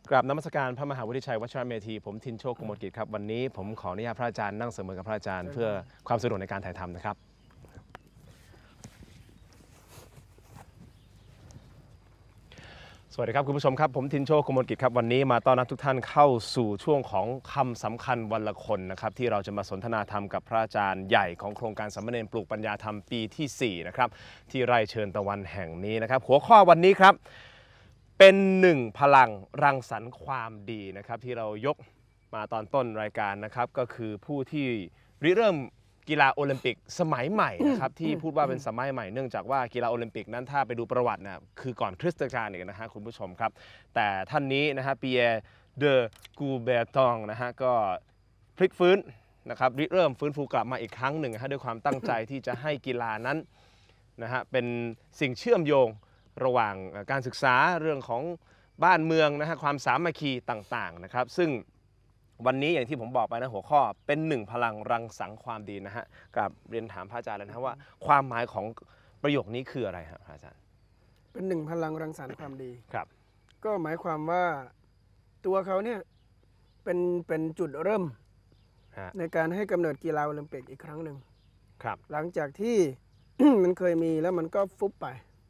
กราบนมัสการพระมหาวุฒิชัยวชิรเมธีผมทินโชค กมลกิจครับวันนี้ผมขออนุญาตพระอาจารย์นั่งเสมอกับพระอาจารย์เพื่อความสะดวกในการถ่ายทำนะครับสวัสดีครับคุณผู้ชมครับผมทินโชค กมลกิจครับวันนี้มาต้อนรับทุกท่านเข้าสู่ช่วงของคำสำคัญวันละคนนะครับที่เราจะมาสนทนาธรรมกับพระอาจารย์ใหญ่ของโครงการสามเณรปลูกปัญญาธรรมปีที่4นะครับที่ไร่เชิญตะวันแห่งนี้นะครับหัวข้อวันนี้ครับเป็นหนึ่งพลังรังสรรค์ความดีนะครับที่เรายกมาตอนต้นรายการนะครับก็คือผู้ที่ริเริ่มกีฬาโอลิมปิกสมัยใหม่นะครับที่พูดว่าเป็นสมัยใหม่เนื่องจากว่ากีฬาโอลิมปิกนั้นถ้าไปดูประวัตินะคือก่อนคริสตกาลอีกนะฮะคุณผู้ชมครับแต่ท่านนี้นะฮะปีแอร์เดอกูเบตองนะฮะก็พลิกฟื้นนะครับริเริ่มฟื้นฟูกลับมาอีกครั้งหนึ่งนะฮะด้วยความตั้งใจที่จะให้กีฬานั้นนะฮะเป็นสิ่งเชื่อมโยงระหว่างการศึกษาเรื่องของบ้านเมืองนะฮะความสามัคคีต่างๆนะครับซึ่งวันนี้อย่างที่ผมบอกไปนะหัวข้อเป็นหนึ่งพลังรังสรรค์ความดีนะฮะกับเรียนถามพระอาจารย์เลยนะว่าความหมายของประโยคนี้คืออะไรครับพระอาจารย์เป็นหนึ่งพลังรังสรรค์ความดีครับก็หมายความว่าตัวเขาเนี่ยเป็นจุดเริ่มในการให้กำเนิดกีฬาโอลิมปิกอีกครั้งหนึ่งครับหลังจากที่ มันเคยมีแล้วมันก็ฟุบไป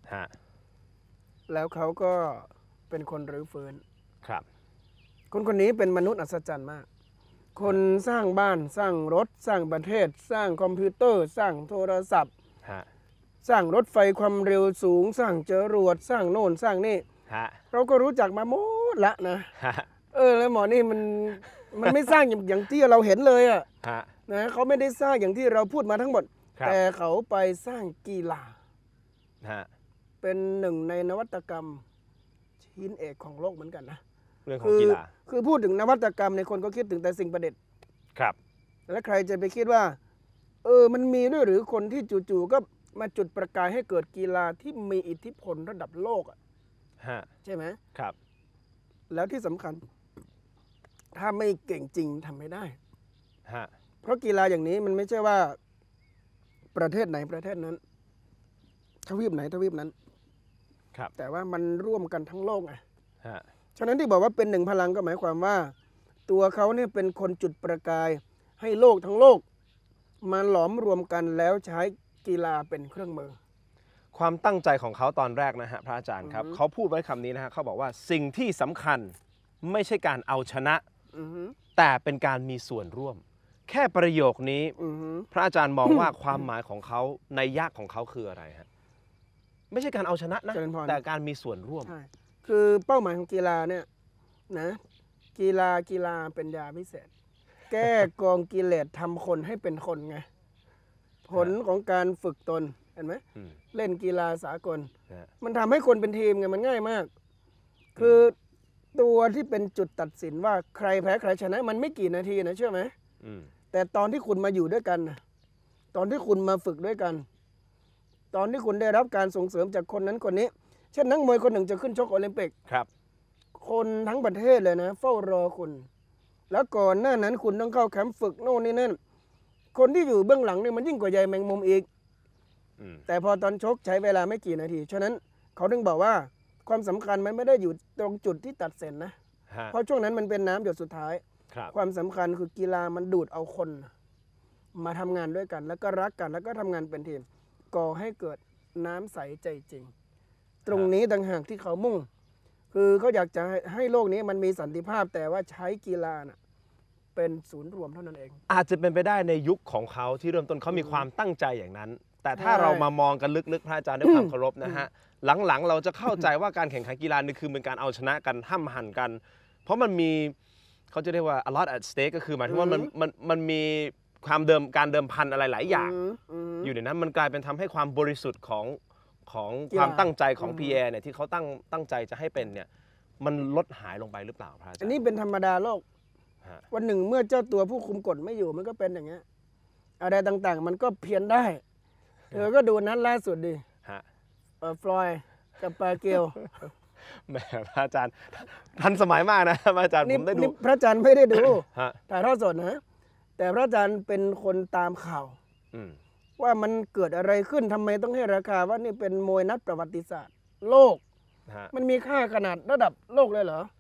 แล้วเขาก็เป็นคนรื้อฟื้นครับคนนี้เป็นมนุษย์อัศจรรย์มากคนสร้างบ้านสร้างรถสร้างประเทศสร้างคอมพิวเตอร์สร้างโทรศัพท์สร้างรถไฟความเร็วสูงสร้างจรวดสร้างโน่นสร้างนี่เราก็รู้จักมาหมดละนะแล้วหมอนี่มันไม่สร้างอย่างที่เราเห็นเลยอ่ะนะเขาไม่ได้สร้างอย่างที่เราพูดมาทั้งหมดแต่เขาไปสร้างกีฬาเป็นหนึ่งในนวัตกรรมชิ้นเอกของโลกเหมือนกันนะเรื่องของกีฬาคือพูดถึงนวัตกรรมในคนก็คิดถึงแต่สิ่งประดิษฐ์ครับและใครจะไปคิดว่ามันมีด้วยหรือคนที่จู่ๆก็มาจุดประกายให้เกิดกีฬาที่มีอิทธิพลระดับโลกอ่ะใช่ไหมครับแล้วที่สำคัญถ้าไม่เก่งจริงทำไม่ได้เพราะกีฬาอย่างนี้มันไม่ใช่ว่าประเทศไหนประเทศนั้นทวีปไหนทวีปนั้นครับแต่ว่ามันร่วมกันทั้งโลกไงฉะนั้นที่บอกว่าเป็นหนึ่งพลังก็หมายความว่าตัวเขาเนี่ยเป็นคนจุดประกายให้โลกทั้งโลกมาหลอมรวมกันแล้วใช้กีฬาเป็นเครื่องมือความตั้งใจของเขาตอนแรกนะฮะพระอาจารย์ครับเขาพูดไว้คำนี้นะฮะเขาบอกว่าสิ่งที่สำคัญไม่ใช่การเอาชนะแต่เป็นการมีส่วนร่วมแค่ประโยคนี้พระอาจารย์มองว่าความหมายของเขาในยะของเขาคืออะไรฮะไม่ใช่การเอาชนะนะแต่การมีส่วนร่วมคือเป้าหมายของกีฬาเนี่ยนะกีฬาเป็นยาพิเศษแก้กองกิเลสทำคนให้เป็นคนไงผลของการฝึกตนเห็นไหมเล่นกีฬาสากลมันทำให้คนเป็นทีมไงมันง่ายมากคือตัวที่เป็นจุดตัดสินว่าใครแพ้ใครชนะมันไม่กี่นาทีนะเชื่อไหมแต่ตอนที่คุณมาอยู่ด้วยกันตอนที่คุณมาฝึกด้วยกันตอนที่คุณได้รับการส่งเสริมจากคนนั้นคนนี้เช่นนักมวยคนหนึ่งจะขึ้นชกโอลิมปิกครับคนทั้งประเทศเลยนะเฝ้ารอคุณแล้วก่อนหน้านั้นคุณต้องเข้าแคมป์ฝึกโน่นนี่นั่นคนที่อยู่เบื้องหลังนี่มันยิ่งกว่าใยแมงมุมอีกแต่พอตอนชกใช้เวลาไม่กี่นาทีฉะนั้นเขาถึงบอกว่าความสำคัญมันไม่ได้อยู่ตรงจุดที่ตัดสินนะเพราะช่วงนั้นมันเป็นน้ำหยดสุดท้ายความสำคัญคือกีฬามันดูดเอาคนมาทำงานด้วยกันแล้วก็รักกันแล้วก็ทำงานเป็นทีมก่อให้เกิดน้ำใสใจจริงตรงนี้ต่างหากที่เขามุ่งคือเขาอยากจะให้โลกนี้มันมีสันติภาพแต่ว่าใช้กีฬาเป็นศูนย์รวมเท่านั้นเองอาจจะเป็นไปได้ในยุคของเขาที่เริ่มต้นเขามีความตั้งใจอย่างนั้นแต่ถ้าเรามามองกันลึกๆพระอาจารย์ด้วยความเคารพนะฮะหลังๆเราจะเข้าใจว่าการแข่งขันกีฬานี่คือเป็นการเอาชนะกันห้ำหั่นกันเพราะมันมีเขาจะเรียกว่า a lot at stake ก็คือหมายถึงว่ามันมีความการเดิมพันอะไรหลายอย่างอยู่ในนั้นมันกลายเป็นทำให้ความบริสุทธิ์ของความตั้งใจของพีแอร์เนี่ยที่เขาตั้งใจจะให้เป็นเนี่ยมันลดหายลงไปหรือเปล่าพระอาจารย์อันนี้เป็นธรรมดาโลกวันหนึ่งเมื่อเจ้าตัวผู้คุมกฎไม่อยู่มันก็เป็นอย่างเงี้ยอะไรต่างๆมันก็เพี้ยนได้เธอก็ดูนั้นล่าสุดดิฟลอยด์กับปาเกลแหมพระอาจารย์ทันสมัยมากนะพระอาจารย์ผมได้ดูพระอาจารย์ไม่ได้ดูถ่ายทอดสดนะแต่พระอาจารย์เป็นคนตามข่าวว่ามันเกิดอะไรขึ้นทำไมต้องให้ราคาว่านี่เป็นมวยนัดประวัติศาสตร์โลกมันมีค่าขนาดระดับโลกเลยเหรอ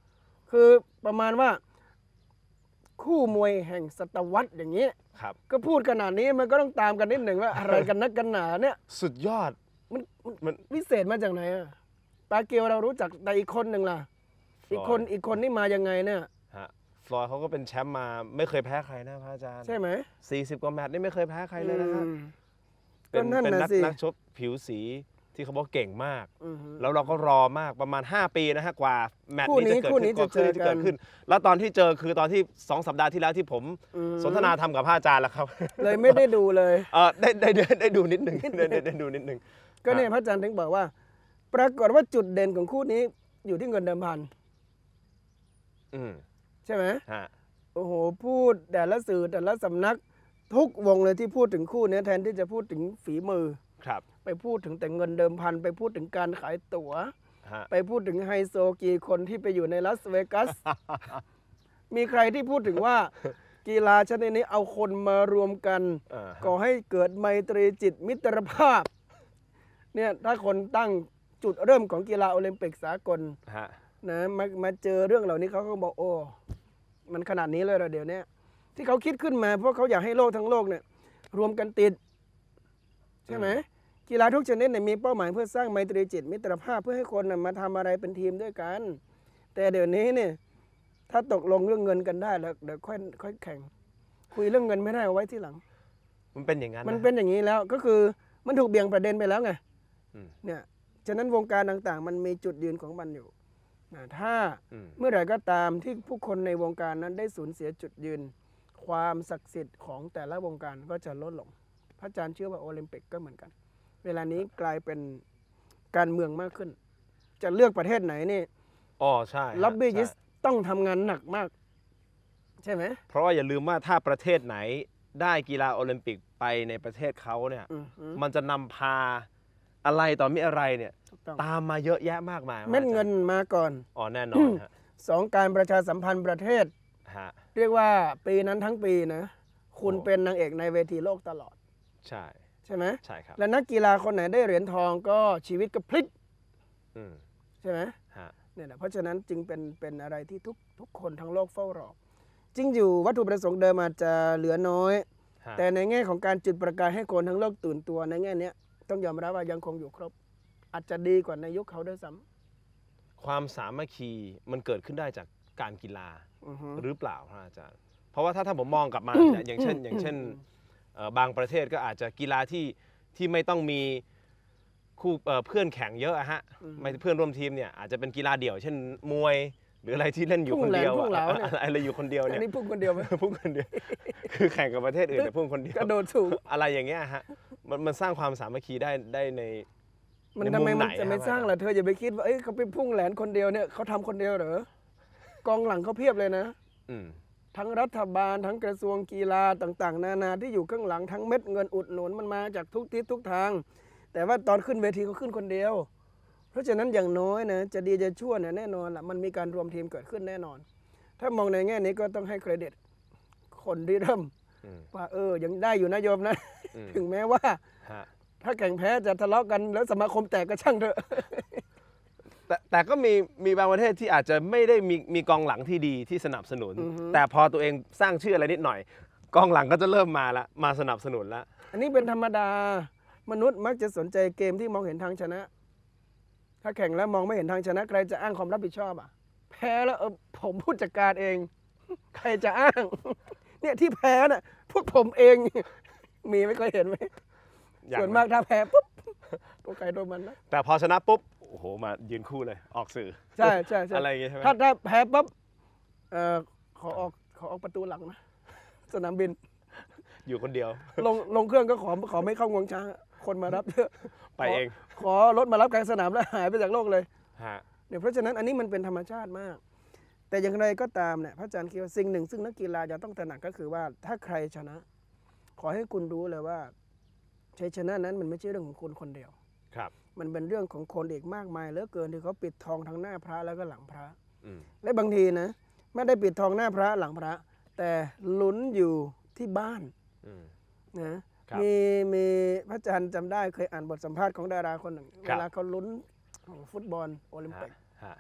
คือประมาณว่า คู่มวยแห่งศตวรรษอย่างนี้ครับก็พูดขนาดนี้มันก็ต้องตามกันนิดหนึ่งว่า อะไรกันนักกันหนาเนี่ยสุดยอดมันวิเศษมาจากไหนอะปาเกียวเรารู้จักแต่อีกคนหนึ่งล่ะ อีกคนนี่มายังไงเนี่ยฮะฟลอยด์เขาก็เป็นแชมป์มาไม่เคยแพ้ใครนะพระอาจารย์ใช่ไหม 40 กว่าแมตช์นี่ไม่เคยแพ้ใครเลยนะครับก็นั่นเป็นน่ะสินักชกผิวสีที่เขาบอกเก่งมากอือฮึแล้วเราก็รอมากประมาณ 5 ปีนะฮะกว่าแมตช์คู่นี้นี้จะเกิดคู่นี้ขึ้นจะเจอกันแล้วตอนที่เจอคือตอนที่ 2 สัปดาห์ที่แล้วที่ผมสนทนาทำกับพระอาจารย์แล้วครับเลยไม่ได้ดูเลยได้ดูนิดหนึ่งได้ดูนิดหนึ่งก็เนี่ยพระอาจารย์ถึงบอกว่า ปรากฏว่าจุดเด่นของคู่นี้อยู่ที่เงินเดิมพันอืมใช่ไหมฮะโอ้โหพูดแต่ละสื่อแต่ละสำนัก ทุกวงเลยที่พูดถึงคู่เนี้ยแทนที่จะพูดถึงฝีมือครับไปพูดถึงแต่เงินเดิมพันไปพูดถึงการขายตั๋วฮะไปพูดถึงไฮโซกี่คนที่ไปอยู่ในลาสเวกัส มีใครที่พูดถึงว่า กีฬาชนิดนี้เอาคนมารวมกัน ก่อให้เกิดไมตรีจิตมิตรภาพ เนี่ยถ้าคนตั้งจุดเริ่มของกีฬาโอลิมปิกสากลฮะนะมาเจอเรื่องเหล่านี้เขาก็บอกโอ้มันขนาดนี้เลยเหรอเดี๋ยวนี้ที่เขาคิดขึ้นมาเพราะเขาอยากให้โลกทั้งโลกเนี่ยรวมกันติดใช่ไหมกีฬาทุกชนิดเนี่ยมีเป้าหมายเพื่อสร้างไมตรีจิตมิตรภาพเพื่อให้คนน่ะมาทำอะไรเป็นทีมด้วยกัน แต่เดี๋ยวนี้เนี่ยถ้าตกลงเรื่องเงินกันได้แล้วเดี๋ยวค่อยแข่ง คุยเรื่องเงินไม่ได้เอาไว้ที่หลังมันเป็นอย่างนั้นมันเป็นอย่างนี้แล้วก็คือมันถูกเบี่ยงประเด็นไปแล้วไงอืมเนี่ยฉะนั้นวงการต่างๆ มันมีจุดยืนของมันอยู่นะถ้าอืมเมื่อไหร่ก็ตามที่ผู้คนในวงการนั้นได้สูญเสียจุดยืน ความศักดิ์สิทธิ์ของแต่ละวงการก็จะลดลง พระอาจารย์เชื่อว่าโอลิมปิกก็เหมือนกัน เวลานี้กลายเป็นการเมืองมากขึ้น จะเลือกประเทศไหนนี่อ๋อใช่ฮะล็อบบี้ยิสใช่ต้องทำงานหนักมาก ใช่ไหมเพราะว่าอย่าลืมว่าถ้าประเทศไหนได้กีฬาโอลิมปิกไปในประเทศเขาเนี่ยอือฮึมันจะนำพาอะไรต่อมีอะไรเนี่ยถูกต้องตามมาเยอะแยะมากมายเม็ดเงินมาก่อนอ๋อแน่นอนฮะสองการประชาสัมพันธ์ประเทศฮะเรียกว่าปีนั้นทั้งปีนะ คุณโอ้เป็นนางเอกในเวทีโลกตลอดใช่ใช่ไหมใช่ครับและนักกีฬาคนไหนได้เหรียญทองก็ชีวิตก็พลิกอืมใช่ไหมฮะเนี่ยนะเพราะฉะนั้นจึงเป็นอะไรที่ทุกคนทั้งโลกเฝ้ารอจริงอยู่วัตถุประสงค์เดิมอาจจะเหลือน้อยฮะแต่ในแง่ของการจุดประกายให้คนทั้งโลกตื่นตัวในแง่เนี้ยต้องยอมรับว่ายังคงอยู่ครบ อาจจะดีกว่าในยุคเขาด้วยซ้ความสามัคคีมันเกิดขึ้นได้จากการกีฬาำอือฮึหรือเปล่าครับอาจารย์ เพราะว่าถ้าผมมองกลับมาเนี่ยอย่างเช่นบางประเทศก็อาจจะกีฬาที่ไม่ต้องมีคู่เพื่อนแข่งเยอะอะฮะไม่เพื่อนร่วมทีมเนี่ยอาจจะเป็นกีฬาเดี่ยว เช่นมวยหรืออะไรที่เล่นอยู่คนเดียวพุ่งเหลาเนี่ยอะไรอยู่คนเดียวอัเนี่นยนี้พุ่งคนเดียวไหมพุ่งคนเดียว คือแข่งกับประเทศอื่นแต่พุ่งคนเดียวกระโดดสูงอะไรอย่างเงี้ยฮะมันสร้างความสามัคคีได้ในมันในทำไมมุมมันไหนจะไม่ครับสร้างล่ะเธออย่าไปคิดว่าเอ้ยเขาไปพุ่งแหลนคนเดียวเนี่ยเขาทำคนเดียวเหรอกองหลังเขาเพียบเลยนะอืมทั้งรัฐบาลทั้งกระทรวงกีฬาต่างๆ นานาที่อยู่ข้างหลังทั้งเม็ดเงินอุดหนุนมันมาจากทุกทิศทุกทาง แต่ว่าตอนขึ้นเวทีเขาขึ้นคนเดียว เพราะฉะนั้นอย่างน้อยนะจะดีจะชั่วเนี่ยแน่นอนละมันมีการรวมทีมเกิดขึ้นแน่นอน ถ้ามองในแง่นี้ก็ต้องให้เครดิตคนที่เริ่มอืมว่ายังได้อยู่นะโยมนะอืมถึงแม้ว่าฮะถ้าแข่งแพ้จะทะเลาะกันแล้วสมาคมแตกก็ช่างเถอะแต่ก็มีบางประเทศที่อาจจะไม่ได้มีกองหลังที่ดีที่สนับสนุนอือฮึแต่พอตัวเองสร้างชื่ออะไรนิดหน่อย กองหลังก็จะเริ่มมาสนับสนุนละอันนี้เป็นธรรมดามนุษย์มักจะสนใจเกมที่มองเห็นทางชนะ ถ้าแข่งแล้วมองไม่เห็นทางชนะใครจะอ้างความรับผิดชอบอ่ะ แพ้แล้วผมผู้จัดการเอง ใครจะอ้าง เนี่ยที่แพ้น่ะพวกผมเอง มีไม่เคยเห็นไหมอย่างส่วนมากถ้าแพ้ปุ๊บตัวใครตัวมันนะแต่พอชนะปุ๊บโอ้โหมายืนคู่เลยออกสื่อใช่ใช่อะไรอย่างเงี้ยใช่ไหมถ้าแพ้ปุ๊บขอออกประตูหลังนะสนามบินอยู่คนเดียวลงเครื่องก็ขอไม่เข้างวงช้างอะคนมารับเยอะไปเองขอรถมารับกลางสนามแล้วหายไปจากโลกเลยฮะเนี่ยเพราะฉะนั้นอันนี้มันเป็นธรรมชาติมาก แต่อย่างไรก็ตามเนี่ยพระอาจารย์คิดว่าสิ่งหนึ่งซึ่งนักกีฬาจะต้องตระหนักก็คือว่าถ้าใครชนะ ขอให้คุณรู้เลยว่าชัยชนะนั้นมันไม่ใช่เรื่องของคุณคนเดียวครับมันเป็นเรื่องของคนอีกมากมายเหลือเกินที่เขาปิดทองทั้งหน้าพระแล้วก็หลังพระอืมและบางทีนะไม่ได้ปิดทองหน้าพระหลังพระ แต่ลุ้นอยู่ที่บ้านอืมนะครับ มีพระอาจารย์จำได้เคยอ่านบทสัมภาษณ์ของดาราคนหนึ่งครัเวบลาเขาลุ้นของฟุตบอลโอลิมปิกฮะเข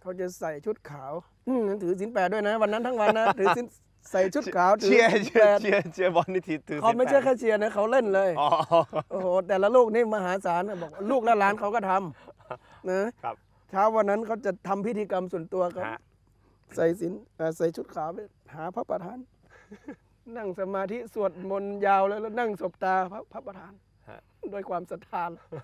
เขาจะใส่ชุดขาวถือศีล8ด้วยนะวันนั้นทั้งวันนะถือศีลใส่ชุดขาวถือเชียร์ศีล8 เชียร์บอลนี่ถือเขาไม่ใช่แค่เชียร์นะเขาเล่นเลยอ๋อโอ้โหแต่ละลูกนี่มหาศาลนะบอกลูกและหลานเขาก็ทำนะครับ เช้าวันนั้นเขาจะทำพิธีกรรมส่วนตัวเขาฮะใส่ศีลใส่ชุดขาวไปหาพระประธาน นั่งสมาธิสวดมนต์ยาวแล้วนั่งสบตาพระประธานฮะด้วยความศรัทธา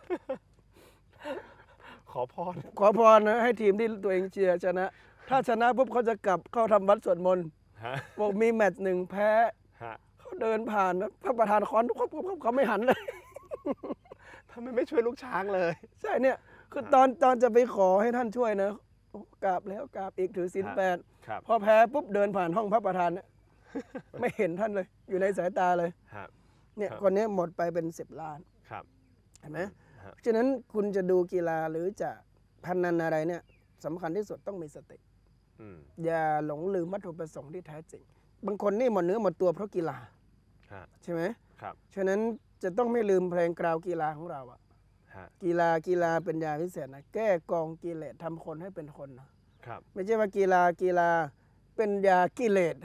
ขอพรขอพรนะให้ทีมที่ตัวเองเชียร์ชนะ ถ้าชนะปุ๊บเขาจะกลับเข้าทำวัดสวดมนต์ฮะบอกมีแมตช์หนึ่งแพ้ฮะเขาเดินผ่านนะพระประธานค้อนเขาไม่หันเลยทำไมไม่ช่วยลูกช้างเลยใช่เนี่ยคือตอนจะไปขอให้ท่านช่วยนะโอ้กราบแล้วกราบอีกถือศีลฮะ 8 ครับพอแพ้ปุ๊บเดินผ่านห้องพระประธานเนี่ย ไม่เห็นท่านเลย อยู่ในสายตาเลยครับเนี่ยครับคนนี้หมดไปเป็น10 ล้านครับเห็นไหมฮะฉะนั้นคุณจะดูกีฬาหรือจะพนันอะไรเนี่ยสำคัญที่สุดต้องมีสติอืมอย่าหลงลืมวัตถุประสงค์ที่แท้จริง บางคนนี่หมดเนื้อหมดตัวเพราะกีฬาฮะใช่ไหมครับฉะนั้นจะต้องไม่ลืมเพลงกราวกีฬาของเราอะฮะกีฬาเป็นยาพิเศษนะแก้กองกิเลสทำคนให้เป็นคนนะครับ ไม่ใช่ว่ากีฬาเป็นยากิเลส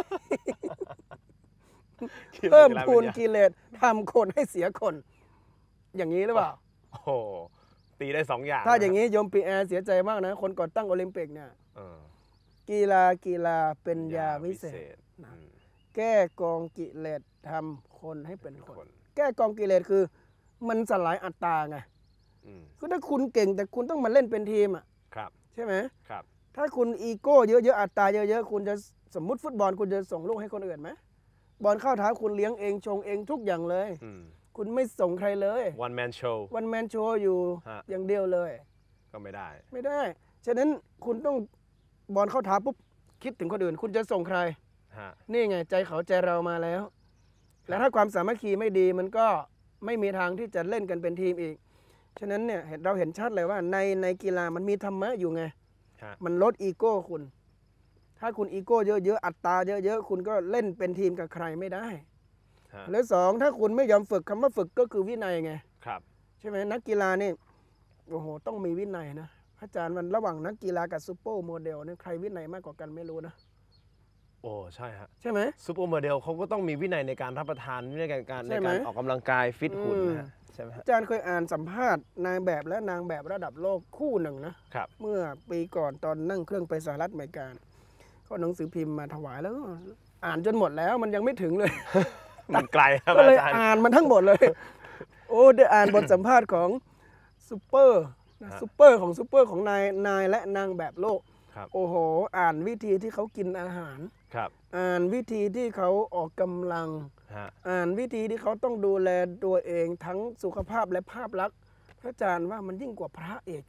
เพิ่มพูนกิเลสทำคนให้เสียคน อย่างนี้หรือเปล่าโอ้โหตีได้2 อย่างถ้าอย่างนี้โยมปีแอร์เสียใจมากนะ คนก่อตั้งโอลิมปิกเนี่ยเออกีฬาเป็นยาวิเศษ นะอืมแก้กองกิเลสทำคนให้เป็นคคน นแก้กองกิเลสคือมันสลายอัตตาไงอืมคือถ้าคุณเก่งแต่คุณต้องมาเล่นเป็นทีมอ่ะครับใช่ไหมครับถ้าคุณอีโก้เยอะๆอัตตาเยอะๆคุณจะสมมุติฟุตบอลคุณจะส่งลูกให้คนอื่นไหมบอลเข้าเท้าคุณเลี้ยงเองชงเองทุกอย่างเลยอืมคุณไม่ส่งใครเลย one man show วันแมนโชว์อยู่ฮะอย่างเดียวเลยก็ไม่ได้ไม่ได้ ฉะนั้นคุณต้องบอลเข้าเท้าปุ๊บคิดถึงคนอื่น คุณจะส่งใครฮะนี่ไงใจเขาใจเรามาแล้ว แล้วถ้าความสามัคคีไม่ดีมันก็ไม่มีทางที่จะเล่นกันเป็นทีมอีก ฉะนั้นเนี่ยเราเห็นชัดเลยว่าในกีฬามันมีธรรมะอยู่ไงฮะมันลดอีโก้คุณ ถ้าคุณอีโก้เยอะๆอัตตาเยอะๆคุณก็เล่นเป็นทีมกับใครไม่ได้ฮะและสองถ้าคุณไม่ยอมฝึกคำว่าฝึกก็คือวินัยไงครับใช่ไหมนักกีฬานี่โอ้โหต้องมีวินัยนะอาจารย์มันระหว่างนักกีฬากับซูเปอร์โมเดลเนี่ยใครวินัยมากกว่ากันไม่รู้นะโอ้ใช่ฮะใช่ไหมซูเปอร์โมเดลเขาก็ต้องมีวินัยในการรับประทานวินัยในการใช่ไหมออกกำลังกายฟิตหุ่นนะฮะใช่ไหมฮะอาจารย์เคยอ่านสัมภาษณ์นายแบบและนางแบบระดับโลกคู่หนึ่งนะครับ เมื่อปีก่อนตอนนั่งเครื่องไปสหรัฐอเมริกาก็หนังสือพิมพ์มาถวายแล้วอ่านจนหมดแล้วมันยังไม่ถึงเลยมันไกลครับก็เลยอาจารย์อ่านมันทั้งหมดเลย โอ้ได้อ่านบทสัมภาษณ์ของซูเปอร์ซูเปอร์ของนายและนางแบบโลกครับโอ้โห อ่านวิธีที่เขากินอาหารครับอ่านวิธีที่เขาออกกำลังฮะอ่านวิธีที่เขาต้องดูแลตัวเองทั้งสุขภาพและภาพลักษณ์พระอาจารย์ว่ามันยิ่งกว่าพระเอก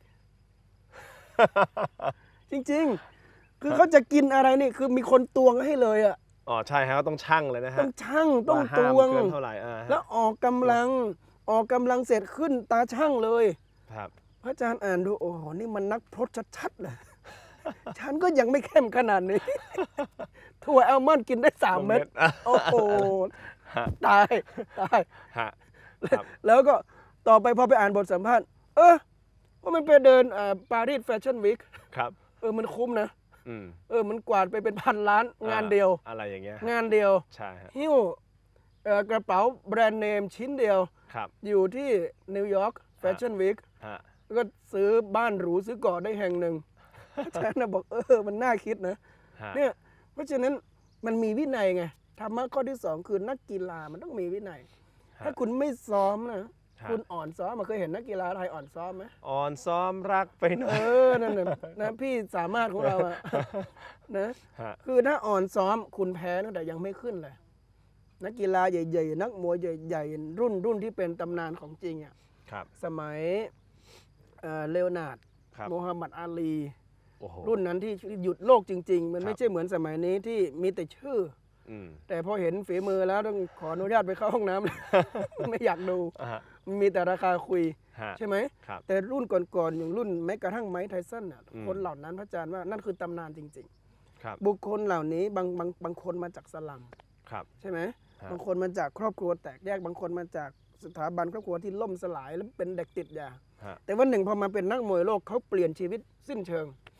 จริงๆ คือเขาจะกินอะไรนี่คือมีคนตวงให้เลยอ่ะอ๋อใช่ฮะก็ต้องชั่งเลยนะฮะต้องชั่งต้องว่าตห้ามวงเกินเท่าไหร่ฮะแล้วออกกำลังเสร็จขึ้นตาช่างเลยครับพระอาจารย์อ่านดูโอ้โหนี่มันนักพรตชัดๆเลย ฉันก็ยังไม่เข้มขนาดนี้ ถั่วแอลมอนด์กินได้3 เม็ดอ่ะโอ้โหฮะตายฮะครับแล้วก็ต่อไปพอไปอ่านบทสัมภาษณ์ว่ามันไปเดินปารีสแฟชั่นวีคครับมันคุ้มนะอืมมันกวาดไปเป็น1,000 ล้านงานเดียวอะไรอย่างเงี้ยงานเดียวใช่ฮะหิ้วกระเป๋าแบรนด์เนมชิ้นเดียวครับอยู่ที่นิวยอร์กแฟชั่นวีคฮะแล้วก็ซื้อบ้านหรูซื้อเกาะได้แห่งหนึ่ง อาจารย์นะบอกมันน่าคิดนะฮะเนี่ยเพราะฉะนั้นมันมีวินัยไงธรรมะข้อที่ 2 คือนักกีฬามันต้องมีวินัย ถ้าคุณไม่ซ้อมนะคุณอ่อนซ้อมเคยเห็นนักกีฬาไทยอ่อนซ้อมไหมอ่อนซ้อมรักไปหน่อยนั่นน่ะนะพี่สามารถของเราอะนะฮะคือถ้าอ่อนซ้อมคุณแพ้ตั้งแต่ยังไม่ขึ้นเลยนักกีฬาใหญ่ๆนักมวยใหญ่ๆรุ่นที่เป็นตำนานของจริงอ่ะครับสมัยเลโอนาร์ดครับโมฮัมหมัดอาลีโอ้โหรุ่นนั้นที่หยุดโลกจริง ๆ มันครับไม่ใช่เหมือนสมัยนี้ที่มีแต่ชื่ออืมแต่พอเห็นฝีมือแล้วต้องขออนุญาตไปเข้าห้องน้ำ ไม่อยากดูอ่ะฮะมันมีแต่ราคาคุยฮะใช่ไหมครับแต่รุ่นก่อนๆอย่างรุ่นแม้กระทั่งไมค์ไทสันน่ะอืมคนเหล่านั้นพระอาจารย์ว่านั่นคือตำนานจริงครับๆ บุคคลเหล่านี้บางคนมาจากสลัมครับใช่ไหมฮะบางคนมาจากครอบครัวแตกแยกบางคนมาจากสถาบันครอบครัวที่ล่มสลายแล้วเป็นเด็กติดยาฮะแต่วันหนึ่งพอมาเป็นนักมวยโลกเขาเปลี่ยนชีวิตสิ้นเชิง เ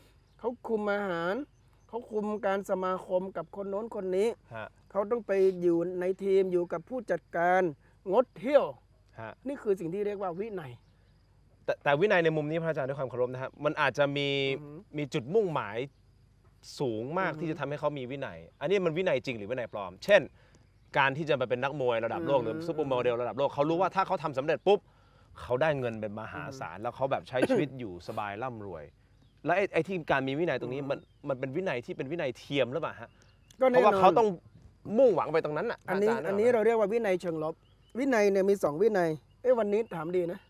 เขาคุมอาหารเขาคุมการสมาคมกับคนโน้นคนนี้ฮะเขาต้องไปอยู่ในทีมอยู่กับผู้จัดการงดเที่ยวฮะนี่คือสิ่งที่เรียกว่าวินัยแต่วินัยในมุมนี้พระอาจารย์ด้วยความเคารพนะฮะมันอาจจะมีจุดมุ่งหมายสูงมากที่จะทำให้เขามีวินัย อันนี้มันวินัยจริงหรือวินัยปลอม เช่น การที่จะมาเป็นนักมวยระดับโลกหรือซุปเปอร์โมเดลระดับโลกเขารู้ว่าถ้าเขาทำสำเร็จปุ๊บเขาได้เงินเป็นมหาศาลแล้วเขาแบบใช้ชีวิตอยู่สบายร่ำรวย แล้วไอ้ที่การมีวินัยตรงนี้มันเป็นวินัยที่เป็นวินัยเทียมหรือเปล่าฮะเพราะว่าเขาต้องมุ่งหวังไปตรงนั้นอ่ะอันนี้เราเรียกว่าวินัยเชิงลบวินัยเนี่ยมี2วินัยวันนี้ถามดีนะ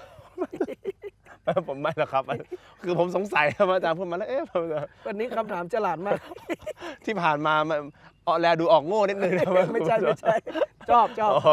ผมไม่หรอกครับคือผมสงสัยครับอาจารย์พูดมาแล้ววันนี้คำถามฉลาดมากที่ผ่านมาแลดูออกโง่นิดนึงนะไม่ใช่ชอบ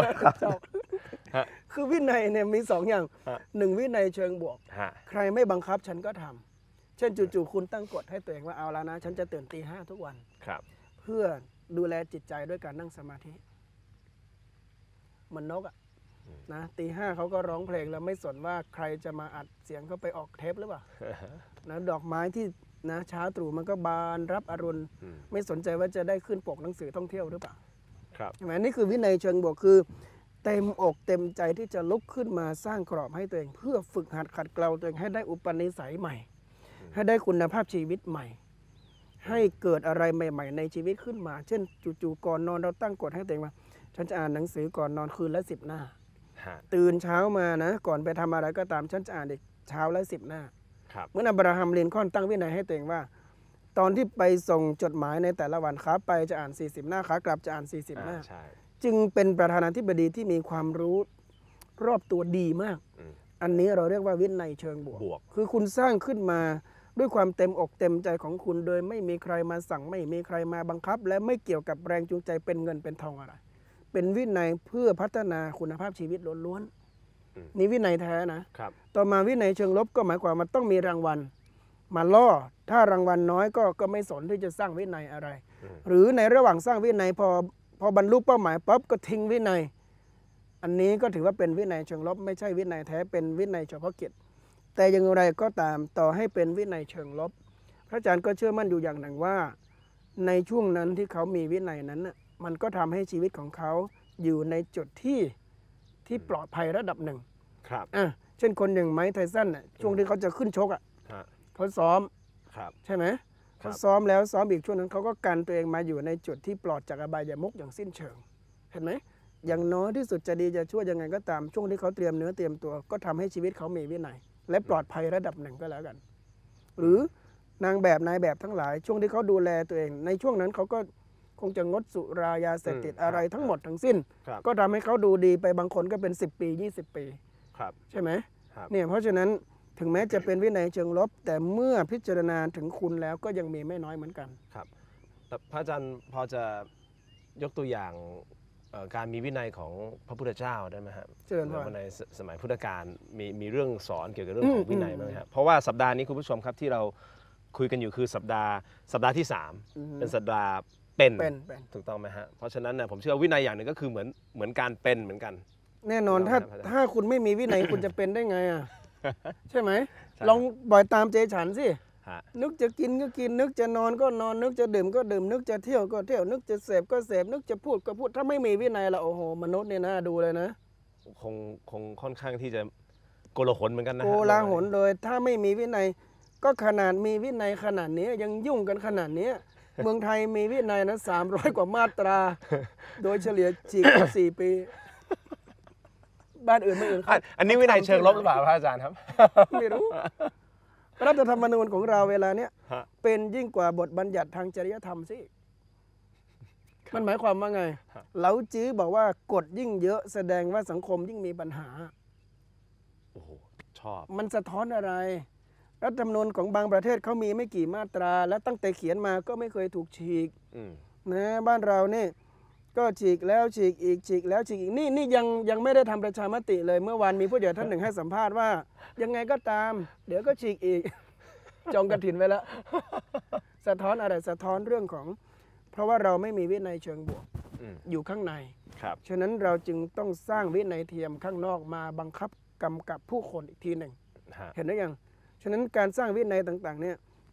คือวินัยเนี่ยมี2อย่าง1วินัยเชิงบวกใครไม่บังคับฉันก็ทำเช่นจู่ๆคุณตั้งกฎให้ตัวเองว่าเอาแล้วนะฉันจะตื่นตี 5ทุกวันเพื่อดูแลจิตใจด้วยการนั่งสมาธิมันนกอ่ะนะตี 5เขาก็ร้องเพลงแล้วไม่สนว่าใครจะมาอัดเสียงเขาไปออกเทปหรือเปล่า นะดอกไม้ที่นะเช้าตรู่มันก็บานรับอรุณไม่สนใจว่าจะได้ขึ้นปกหนังสือท่องเที่ยวหรือเปล่าใช่ไหมนี่คือวินัยเชิงบวกคือเต็มอกเต็มใจที่จะลุกขึ้นมาสร้างกรอบให้ตัวเองเพื่อฝึกหัดขัดเกลาตัวเองให้ได้อุปนิสัยใหม่ให้ได้คุณภาพชีวิตใหม่ให้เกิดอะไรใหม่ๆในชีวิตขึ้นมาเช่นจู่ๆก่อนนอนเราตั้งกฎให้ตัวเองว่าฉันจะอ่านหนังสือก่อนนอนคืนละ10 หน้าตื่นเช้ามานะก่อนไปทำอะไรก็ตามฉันจะอ่านอีกเช้าละ10 หน้าเมื่ออับราฮัมลินคอล์นตั้งวินัยให้ตัวเองว่าตอนที่ไปส่งจดหมายในแต่ละวันขาไปจะอ่าน40 หน้าขากลับจะอ่าน40 หน้าจึงเป็นประธานาธิบดีที่มีความรู้รอบตัวดีมากอันนี้เราเรียกว่าวินัยเชิงบวกคือคุณสร้างขึ้นมาด้วยความเต็มอกเต็มใจของคุณโดยไม่มีใครมาสั่งไม่มีใครมาบังคับและไม่เกี่ยวกับแรงจูงใจเป็นเงินเป็นทองอะไรเป็นวินัยเพื่อพัฒนาคุณภาพชีวิตล้วนๆนี่วินัยแท้นะต่อมาวินัยเชิงลบก็หมายความมันต้องมีรางวัลมาล่อถ้ารางวัลน้อยก็ไม่สนที่จะสร้างวินัยอะไรหรือในระหว่างสร้างวินัยพอบรรลุเป้าหมายปั๊บก็ทิ้งวินัยอันนี้ก็ถือว่าเป็นวินัยเชิงลบไม่ใช่วินัยแท้เป็นวินัยเฉพาะกิจแต่อย่างไรก็ตามต่อให้เป็นวินัยเชิงลบพระอาจารย์ก็เชื่อมั่นอยู่อย่างหนึ่งว่าในช่วงนั้นที่เขามีวินัยนั้นมันก็ทำให้ชีวิตของเขาอยู่ในจุดที่ปลอดภัยระดับหนึ่งเช่นคนอย่างไมค์ไทสันช่วงที่เขาจะขึ้นชกเขาซ้อมใช่ไหมเขาซ้อมแล้วซ้อมอีกช่วงนั้นเขาก็กันตัวเองมาอยู่ในจุดที่ปลอดจากอบายมุขอย่างสิ้นเชิงเห็นไหมอย่างน้อยที่สุดจะดีจะชั่วยังไงก็ตามช่วงที่เขาเตรียมเนื้อเตรียมตัวก็ทำให้ชีวิตเขามีวินัยและปลอดภัยระดับหนึ่งก็แล้วกันหรือนางแบบนายแบบทั้งหลายช่วงที่เขาดูแลตัวเองในช่วงนั้นเขาก็คงจะงดสุรายาเสพติดอะไรทั้งหมดทั้งสิ้นก็ทำให้เขาดูดีไปบางคนก็เป็น10 ปี20 ปีใช่ไหมเนี่ยเพราะฉะนั้นถึงแม้จะเป็นวินัยเชิงลบแต่เมื่อพิจารณาถึงคุณแล้วก็ยังมีไม่น้อยเหมือนกันครับแต่พระอาจารย์พอจะยกตัวอย่างการมีวินัยของพระพุทธเจ้าได้ไหมครับในสมัยพุทธกาลมีเรื่องสอนเกี่ยวกับเรื่องของวินัยไหมครับเพราะว่าสัปดาห์นี้คุณผู้ชมครับที่เราคุยกันอยู่คือสัปดาห์ที่3เป็นสัปดาห์เป็นถูกต้องไหมฮะเพราะฉะนั้นเนี่ยผมเชื่อวินัยอย่างหนึ่งก็คือเหมือนการเป็นเหมือนกันแน่นอนถ้าคุณไม่มีวินัยคุณจะเป็นได้ไงอ่ะใช่ไหมลองบ่อยตามเจฉันสินึกจะกินก็กินนึกจะนอนก็นอนนึกจะดื่มก็ดื่มนึกจะเที่ยวก็เที่ยวนึกจะเสพก็เสพนึกจะพูดก็พูดถ้าไม่มีวินัยละโอ้โหมนุษย์เนี่ยน่าดูเลยนะคงค่อนข้างที่จะโกลาหลเหมือนกันนะโกลาหลเลยถ้าไม่มีวินัยก็ขนาดมีวินัยขนาดนี้ยังยุ่งกันขนาดนี้เมืองไทยมีวินัยนะ300 กว่ามาตราโดยเฉลี่ยฉีก4 ปีบ้านอื่นไม่อื่นอันนี้วินัยเชิงลบหรือเปล่าพระอาจารย์ครับไม่รู้รัฐธรรมนูญของเราเวลาเนี้ยเป็นยิ่งกว่าบทบัญญัติทางจริยธรรมสิมันหมายความว่าไงเหลาจื้อบอกว่ากฎยิ่งเยอะแสดงว่าสังคมยิ่งมีปัญหาโอ้โหชอบมันสะท้อนอะไรรัฐธรรมนูญของบางประเทศเขามีไม่กี่มาตราและตั้งแต่เขียนมาก็ไม่เคยถูกฉีกนะบ้านเราเนี่ยก็ฉีกแล้วฉีกอีกฉีกแล้วฉีกอีกนี่ยังไม่ได้ทำประชามติเลยเมื่อวานมีผู้ใหญ่ท่านหนึ่งให้สัมภาษณ์ว่ายังไงก็ตามเดี๋ยวก็ฉีกอีกจองกฐินไว้แล้วสะท้อนอะไรสะท้อนเรื่องของเพราะว่าเราไม่มีวินัยเชิงบวกอยู่ข้างในฉะนั้นเราจึงต้องสร้างวินัยเทียมข้างนอกมาบังคับกำกับผู้คนอีกทีหนึ่งเห็นหรือยังฉะนั้นการสร้างวินัยต่างๆเนี่ย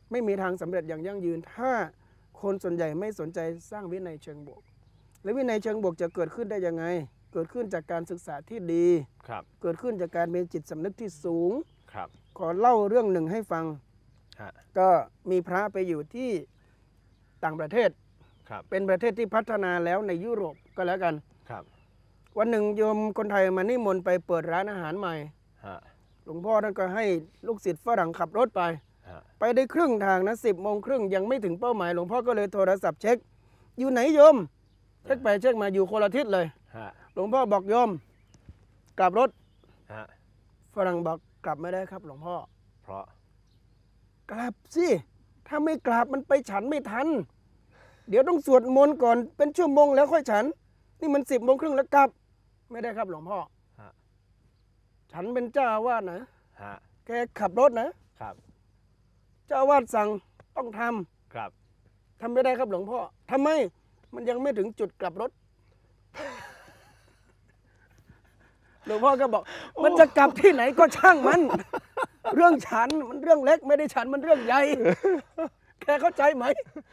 ไม่มีทางสำเร็จอย่างยั่งยืนถ้าคนส่วนใหญ่ไม่สนใจสร้างวินัยเชิงบวกและวินัยเชิงบวกจะเกิดขึ้นได้ยังไงเกิดขึ้นจากการศึกษาที่ดีครับเกิดขึ้นจากการมีจิตสำนึกที่สูงครับขอเล่าเรื่องหนึ่งให้ฟังก็มีพระไปอยู่ที่ต่างประเทศเป็นประเทศที่พัฒนาแล้วในยุโรปก็แล้วกันวันหนึ่งโยมคนไทยมานิมนต์ไปเปิดร้านอาหารใหม่หลวงพ่อท่านก็ให้ลูกศิษย์ฝรั่งขับรถไปได้ครึ่งทางนะ10:30ยังไม่ถึงเป้าหมายหลวงพ่อก็เลยโทรศัพท์เช็คอยู่ไหนโยมเช็คไปเช็คมาอยู่คนละทิศเลยหลวงพ่อบอกโยมกลับรถฝรั่งบอกกลับไม่ได้ครับหลวงพ่อเพราะกลับสิถ้าไม่กลับมันไปฉันไม่ทันเดี๋ยวต้องสวดมนต์ก่อนเป็นชั่วโมงแล้วค่อยฉันนี่มัน10:30แล้วกลับไม่ได้ครับหลวงพ่อฉันเป็นเจ้าอาวาสนะแกขับรถนะครับเจ้าอาวาสสั่งต้องทำครับทำไม่ได้ครับหลวงพ่อทำไมมันยังไม่ถึงจุดกลับรถหลวงพ่อก็บอกมันจะกลับที่ไหนก็ช่างมันเรื่องฉันมันเรื่องเล็กไม่ได้ฉันมันเรื่องใหญ่แกเข้าใจไหม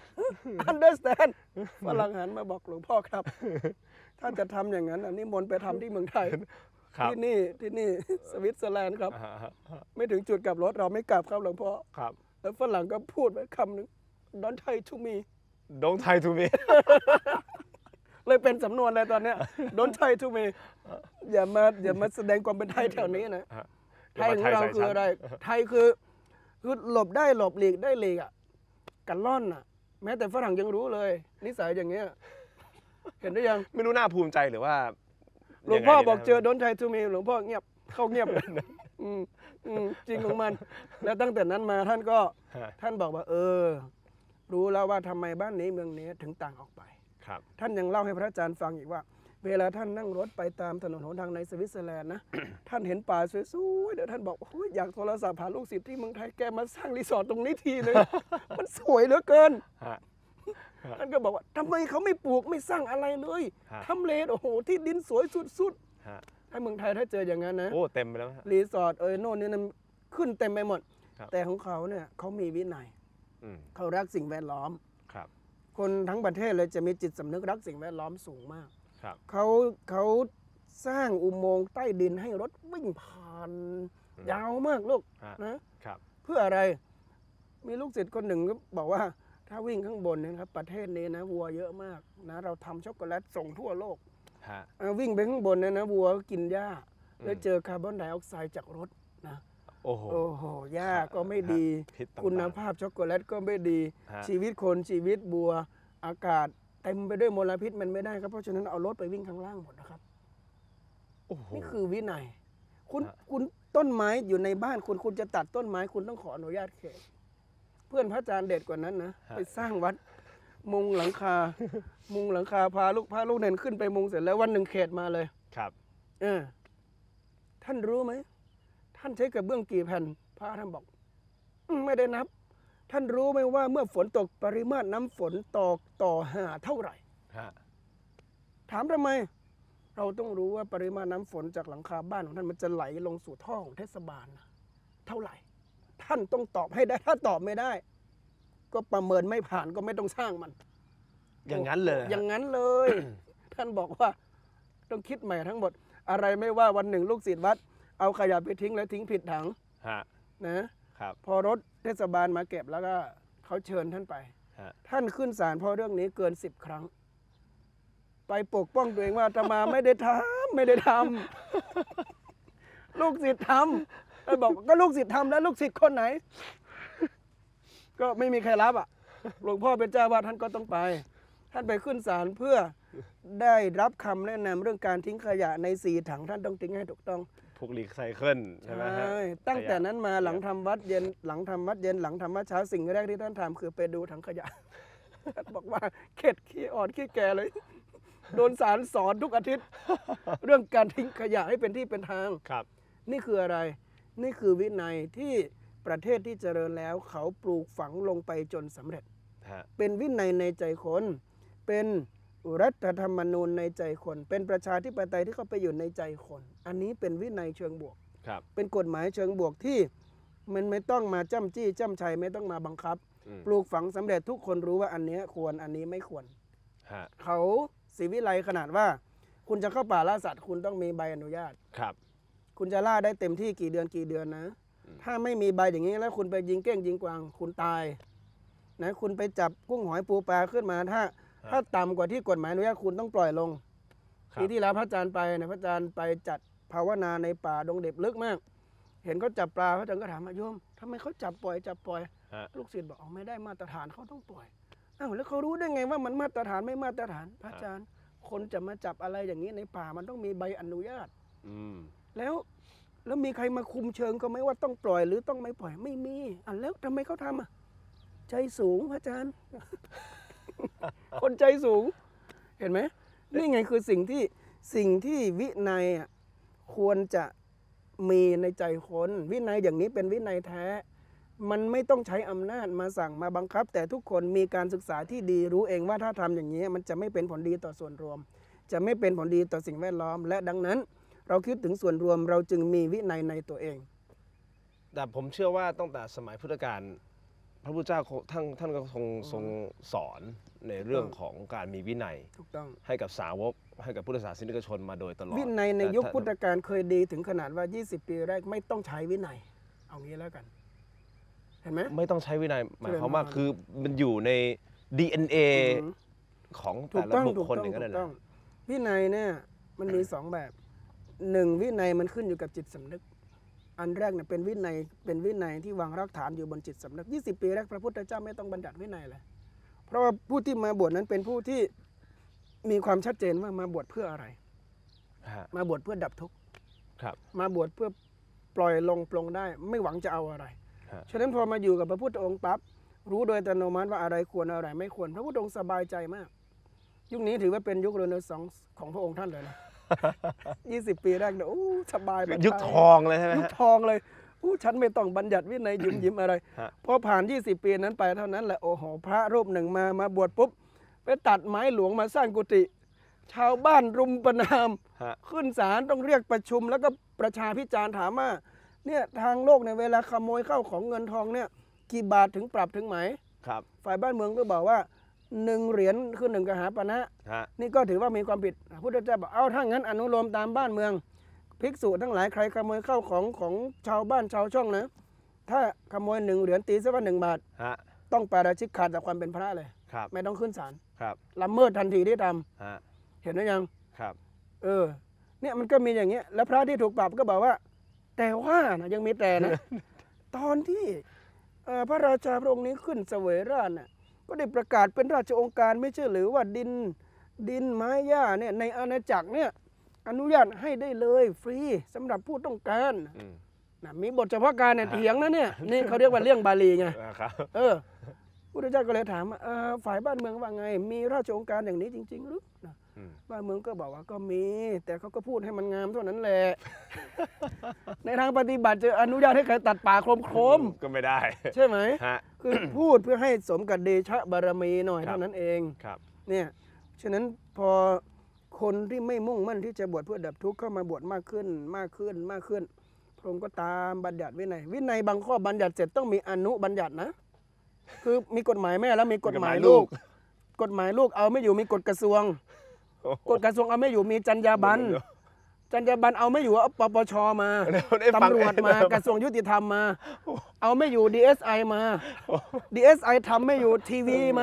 understand ฝรั่งหันมาบอกหลวงพ่อครับถ้าจะทำอย่างนั้นนิมนต์ไปทำที่เมืองไทยที่นี่สวิตเซอร์แลนด์ครับไม่ถึงจุดกลับรถเราไม่กลับครับหลวงพ่อครับแล้วฝรั่งก็พูดไปคำหนึ่ง Don't try to me Don't try to me เลยเป็นสำนวนเลยตอนเนี้ย Don't try to me อย่ามาแสดงความเป็นไทยแถวนี้นะไทยของเราคืออะไรไทยคือหลบได้หลบหลีกได้หลีกอ่ะกันล่อนอ่ะแม้แต่ฝรั่งยังรู้เลยนิสัยอย่างเงี้ยเห็นได้ยังไม่รู้น่าภูมิใจหรือว่าหลวงพ่อบอกเจอ Don't try to me หลวงพ่อเงียบเข้าเงียบเลยจริงของมันแล้วตั้งแต่นั้นมาท่านบอกว่ารู้แล้วว่าทำไมบ้านนี้เมืองนี้ถึงต่างออกไปท่านยังเล่าให้พระอาจารย์ฟังอีกว่าเวลาท่านนั่งรถไปตามถนนหนทางในสวิตเซอร์แลนด์นะท่านเห็นป่าสวยๆเดี๋ยวท่านบอกอยากโทรศัพท์หาลูกศิษย์ที่เมืองไทยแกมาสร้างรีสอร์ทตรงนี้ทีเลย มันสวยเหลือเกินท่านก็บอกว่าทำไมเขาไม่ปลูกไม่สร้างอะไรเลยทำเลโอ้โหที่ดินสวยสุดๆถ้าเมืองไทยถ้าเจออย่างนั้นนะโอ้เต็มไปแล้วรีสอร์ทโน่นนี่นั่นขึ้นเต็มไปหมดแต่ของเขาเนี่ยเขามีวินัยเขารักสิ่งแวดล้อมคนทั้งประเทศเลยจะมีจิตสำนึกรักสิ่งแวดล้อมสูงมากเขาสร้างอุโมงค์ใต้ดินให้รถวิ่งผ่านยาวมากลูกนะเพื่ออะไรมีลูกศิษย์คนหนึ่งก็บอกว่าถ้าวิ่งข้างบนนะครับประเทศนี้นะวัวเยอะมากนะเราทำช็อกโกแลตส่งทั่วโลกวิ่งไปข้างบนเนี่ยนะวัวกินหญ้าแล้วเจอคาร์บอนไดออกไซด์จากรถนะโอ้โหหญ้าก็ไม่ดีคุณภาพช็อกโกแลตก็ไม่ดีชีวิตคนชีวิตบัวอากาศเต็มไปด้วยมลพิษมันไม่ได้ครับเพราะฉะนั้นเอารถไปวิ่งข้างล่างหมดนะครับนี่คือวินัยคุณต้นไม้อยู่ในบ้านคุณจะตัดต้นไม้คุณต้องขออนุญาตเขตเพื่อนพระอาจารย์เด็ดกว่านั้นนะไปสร้างวัดมุงหลังคาพาลูกเนนขึ้นไปมุงเสร็จแล้ววันหนึ่งเขตมาเลยครับท่านรู้ไหมท่านใช้กระเบื้องกี่แผ่นพระท่านบอกไม่ได้นับท่านรู้ไหมว่าเมื่อฝนตกปริมาตรน้ำฝนต่อหาเท่าไหร่ถามทำไมเราต้องรู้ว่าปริมาณน้ำฝนจากหลังคาบ้านของท่านมันจะไหลลงสู่ท่อของเทศบาลเท่าไหร่ท่านต้องตอบให้ได้ถ้าตอบไม่ได้ก็ประเมินไม่ผ่านก็ไม่ต้องสร้างมันอย่างนั้นเลยอย่างนั้นเลย ท่านบอกว่าต้องคิดใหม่ทั้งหมดอะไรไม่ว่าวันหนึ่งลูกศิษย์วัดเอาขยะไปทิ้งแล้วทิ้งผิดถังนะพอรถเทศบาลมาเก็บแล้วก็เขาเชิญท่านไปท่านขึ้นศาลเพราะเรื่องนี้เกิน10 ครั้งไปปกป้องตัวเองว่าอาตมาไม่ได้ทำลูกศิษย์ทำแล้วบอกก็ลูกศิษย์ทำแล้วลูกศิษย์คนไหนก็ไม่มีใครรับหลวงพ่อเป็นเจ้าวาดท่านก็ต้องไปท่านไปขึ้นศาลเพื่อได้รับคำแนะนำเรื่องการทิ้งขยะใน4 ถังท่านต้องทิ้งให้ถูกต้องพวกรีไซเคิลใช่ไหมฮะตั้งแต่นั้นมาหลังทำวัดเย็นหลังทำวัดเช้าสิ่งแรกที่ท่านทำคือไปดูถังขยะบอกว่าเข็ดขี้อ่อนขี้แก่เลยโดนศาลสอนทุกอาทิตย์เรื่องการทิ้งขยะให้เป็นที่เป็นทางนี่คืออะไรนี่คือวินัยที่ประเทศที่เจริญแล้วเขาปลูกฝังลงไปจนสำเร็จเป็นวินัยในใจคนเป็นรัฐธรรมนูญในใจคนเป็นประชาธิปไตยที่เข้าไปอยู่ในใจคนอันนี้เป็นวินัยเชิงบวกเป็นกฎหมายเชิงบวกที่มันไม่ต้องมาจ้ำจี้จ้ำชัยไม่ต้องมาบังคับ ปลูกฝังสำเร็จทุกคนรู้ว่าอันนี้ควรอันนี้ไม่ควรเขาศรีวิไลขนาดว่าคุณจะเข้าป่าล่าสัตว์คุณต้องมีใบอนุญาตครับคุณจะล่าได้เต็มที่กี่เดือนนะถ้าไม่มีใบอย่างนี้แล้วคุณไปยิงเก้งยิงกวางคุณตายนะคุณไปจับกุ้งหอยปูปลาขึ้นมาถ้าต่ำกว่าที่กฎหมายอนุญาตคุณต้องปล่อยลงปีที่แล้วพระอาจารย์ไปนะพระอาจารย์ไปจัดภาวนาในป่าดงเด็บลึกมาก เห็นเขาจับปลาพระอาจารย์ก็ถามโยมทำไมเขาจับปล่อยลูกศิษย์บอกไม่ได้มาตรฐานเขาต้องปล่อยอ้าวแล้วเขารู้ได้ไงว่ามันมาตรฐานไม่มาตรฐานพระอาจารย์คนจะมาจับอะไรอย่างนี้ในป่ามันต้องมีใบอนุญาตแล้วมีใครมาคุมเชิงก็ไม่ว่าต้องปล่อยหรือต้องไม่ปล่อยไม่มีแล้วทำไมเขาทำใจสูงพระอาจารย์ คนใจสูงเห็นไหมนี่ไงคือสิ่งที่วินัยควรจะมีในใจคนวินัยอย่างนี้เป็นวินัยแท้มันไม่ต้องใช้อำนาจมาสั่งมาบังคับแต่ทุกคนมีการศึกษาที่ดีรู้เองว่าถ้าทำอย่างนี้มันจะไม่เป็นผลดีต่อส่วนรวมจะไม่เป็นผลดีต่อสิ่งแวดล้อมและดังนั้นเราคิดถึงส่วนรวมเราจึงมีวินัยในตัวเองแต่ผมเชื่อว่าตั้งแต่สมัยพุทธกาลพระพุทธเจ้าท่านก็ทรงสอนในเรื่องของการมีวินัยถูกต้องให้กับสาวกให้กับพุทธศาสนิกชนมาโดยตลอดวินัยในยุคพุทธกาลเคยดีถึงขนาดว่า20 ปีแรกไม่ต้องใช้วินัยเอางี้แล้วกันเห็นไหมไม่ต้องใช้วินัยหมายความว่าคือมันอยู่ใน DNA ของแต่ละบุคคลอย่างนั้นเลยนะวินัยเนี่ยมันมี2แบบ1วินัยมันขึ้นอยู่กับจิตสำนึกอันแรกเนี่ยเป็นวินัยที่วางรากฐานอยู่บนจิตสำนึก20 ปีแรกพระพุทธเจ้าไม่ต้องบัญญัติวินัยเลยเพราะว่าผู้ที่มาบวชนั้นเป็นผู้ที่มีความชัดเจนว่ามาบวชเพื่ออะไรมาบวชเพื่อดับทุกข์มาบวชเพื่อปล่อยลงปลงได้ไม่หวังจะเอาอะไรฉะนั้นพอมาอยู่กับพระพุทธองค์ปั๊บรู้โดยอัตโนมัติว่าอะไรควรอะไรไม่ควรพระพุทธองค์สบายใจมากยุคนี้ถือว่าเป็นยุคเรเนซองส์ของพระองค์ท่านเลยนะ20 ปีแรกเนี่ยสบายยุคทองเลยใช่ไหมยุคทองเลยฉันไม่ต้องบัญญัติวินัยยิ้มอะไรพอผ่าน20 ปีนั้นไปเท่านั้นแหละโอ้โหพระรูปหนึ่งมาบวชปุ๊บไปตัดไม้หลวงมาสร้างกุฏิชาวบ้านรุมประณามขึ้นศาลต้องเรียกประชุมแล้วก็ประชาพิจารณ์ถามว่าเนี่ยทางโลกในเวลาขโมยเข้าของเงินทองเนี่ยกี่บาทถึงปรับถึงไหมฝ่ายบ้านเมืองก็บอกว่า1 เหรียญคือ1 กหาปณะนี่ก็ถือว่ามีความผิดพุทธเจ้าบอกถ้างั้นอนุโลมตามบ้านเมืองภิกษุทั้งหลายใครขโมยเข้าของชาวบ้านชาวช่องนะถ้าขโมย1 เหรียญตีซะว่า1 บาทต้องปาราชิกขาดจากความเป็นพระเลยไม่ต้องขึ้นศาลละเมิดทันทีที่ทำเห็นไหมยังเนี่ยมันก็มีอย่างเงี้ยแล้วพระที่ถูกปรับก็บอกว่าแต่ว่านะยังมีแต่นะ ตอนที่พระราชาพระองค์นี้ขึ้นเสวยราชน่ะก็ได้ประกาศเป็นราชองค์การไม่ใช่หรือว่าดินไม้หญ้าเนี่ยในอาณาจักรเนี่ยอนุญาตให้ได้เลยฟรีสำหรับผู้ต้องการนะมีบทเฉพาะการเนี่ยเถียงนะเนี่ยนี่เขาเรียกว่าเรื่องบาลีไงพุทธเจ้าก็เลยถามฝ่ายบ้านเมืองว่าไงมีราชองค์การอย่างนี้จริงๆหรือบ้านเมืองก็บอกว่าก็มีแต่เขาก็พูดให้มันงามเท่านั้นแหละในทางปฏิบัติจะอนุญาตให้ใครตัดป่าโคมก็ไม่ได้ใช่ไหมคือพูดเพื่อให้สมกับเดชะบารมีหน่อยเท่านั้นเองเนี่ยฉะนั้นพอคนที่ไม่มุ่งมั่นที่จะบวชเพื่อดับทุกข์เข้ามาบวชมากขึ้นพระองค์ก็ตามบัญญัติวินัยบางข้อบัญญัติเสร็จต้องมีอนุบัญญัตินะคือมีกฎหมายแม่แล้วมีกฎหมายลูกเอาไม่อยู่มีกฎกระทรวงเอาไม่อยู่มีจรรยาบรรณเอาไม่อยู่ปปชมาตำรวจมากระทรวงยุติธรรมมาเอาไม่อยู่ DSI มา DSI ทำไม่อยู่ทีวีมา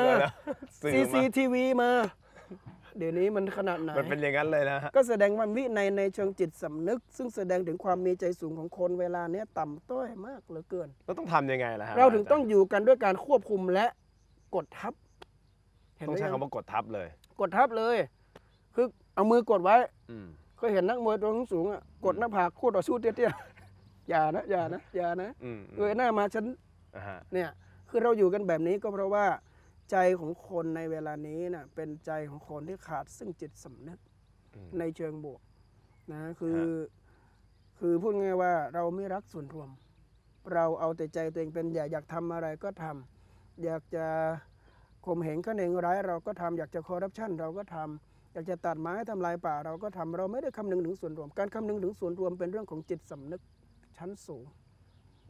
CCTV มาเดี๋ยวนี้มันขนาดไหนมันเป็นอย่างนั้นเลยนะก็แสดงว่าวินัยในเชิงจิตสำนึกซึ่งแสดงถึงความมีใจสูงของคนเวลานี้ต่ำต้อยมากเหลือเกินเราต้องทำยังไงล่ะเราถึงต้องอยู่กันด้วยการควบคุมและกดทับต้องใช้คำว่ากดทับเลยคือเอามือกดไว้เคยเห็นนักมวยตัวสูงกดหน้าผากคู่ต่อสู้เตี้ยๆอย่านะหน้ามาฉันเนี่ยคือเราอยู่กันแบบนี้ก็เพราะว่าใจของคนในเวลานี้นะเป็นใจของคนที่ขาดซึ่งจิตสำนึกในเชิงบวกนะคือพูดง่ายว่าเราไม่รักส่วนรวมเราเอาแต่ใจตัวเองเป็นอยากทำอะไรก็ทำอยากจะข่มเหงฆะเนงร้ายเราก็ทำอยากจะคอร์รัปชันเราก็ทำอยากจะตัดไม้ทำลายป่าเราก็ทำเราไม่ได้คำนึงถึงส่วนรวมการคำนึงถึงส่วนรวมเป็นเรื่องของจิตสำนึกชั้นสูง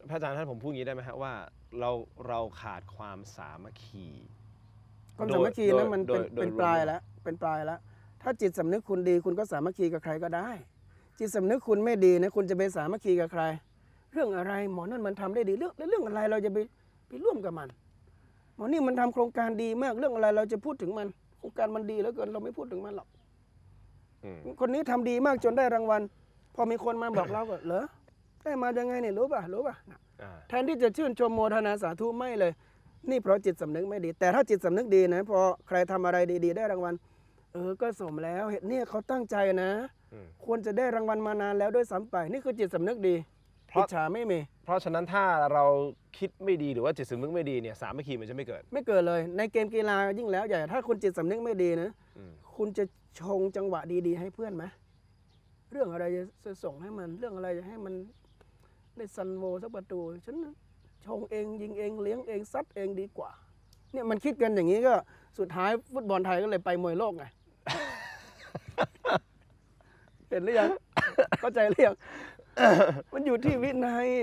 พระอาจารย์ท่านผมพูดอย่างนี้ได้ไหมฮะว่าเราขาดความสามัคคีความสามัคคีนั้นมันเป็นปลายแล้วเป็นปลายแล้วถ้าจิตสำนึกคุณดีคุณก็สามัคคีกับใครก็ได้ จิตสำนึกคุณไม่ดีนะคุณจะไปสามัคคีกับใคร เรื่องอะไรหมอนั่นมันทำได้ดีเรื่องอะไรเราจะไปร่วมกับมันหมอนี่มันทำโครงการดีมากเรื่องอะไรเราจะพูดถึงมันโครงการมันดีแล้วเกินเราไม่พูดถึงมันหรอกคนนี้ทำดีมากจนได้รางวัลพอมีคนมาบอกเราก็เหรอได้มายังไงเนี่ยรู้ป่ะแทนที่จะชื่นชมโมทนาสาธุไม่เลยนี่เพราะจิตสำนึกไม่ดีแต่ถ้าจิตสำนึกดีนะพอใครทำอะไรดีๆได้รางวัลก็สมแล้วเห็นเนี่ยเขาตั้งใจนะควรจะได้รางวัลมานานแล้วด้วยซ้ำไปนี่คือจิตสำนึกดีอิจฉาไม่มีเพราะฉะนั้นถ้าเราคิดไม่ดีหรือว่าจิตสำนึกไม่ดีเนี่ยสามัคคีมันจะไม่เกิดเลยในเกมกีฬายิ่งแล้วใหญ่ถ้าคุณจิตสำนึกไม่ดีนะคุณจะชงจังหวะดีๆให้เพื่อนไหมเรื่องอะไรจะส่งให้มันเรื่องอะไรจะให้มันได้ซันโวสักประตูฉันชงเองยิงเองเลี้ยงเองซัดเองดีกว่าเนี่ยมันคิดกันอย่างนี้ก็สุดท้ายฟุตบอลไทยก็เลยไปมวยโลกไง เห็นหรือยัง เข้าใจหรือยัง มันอยู่ที่วินัย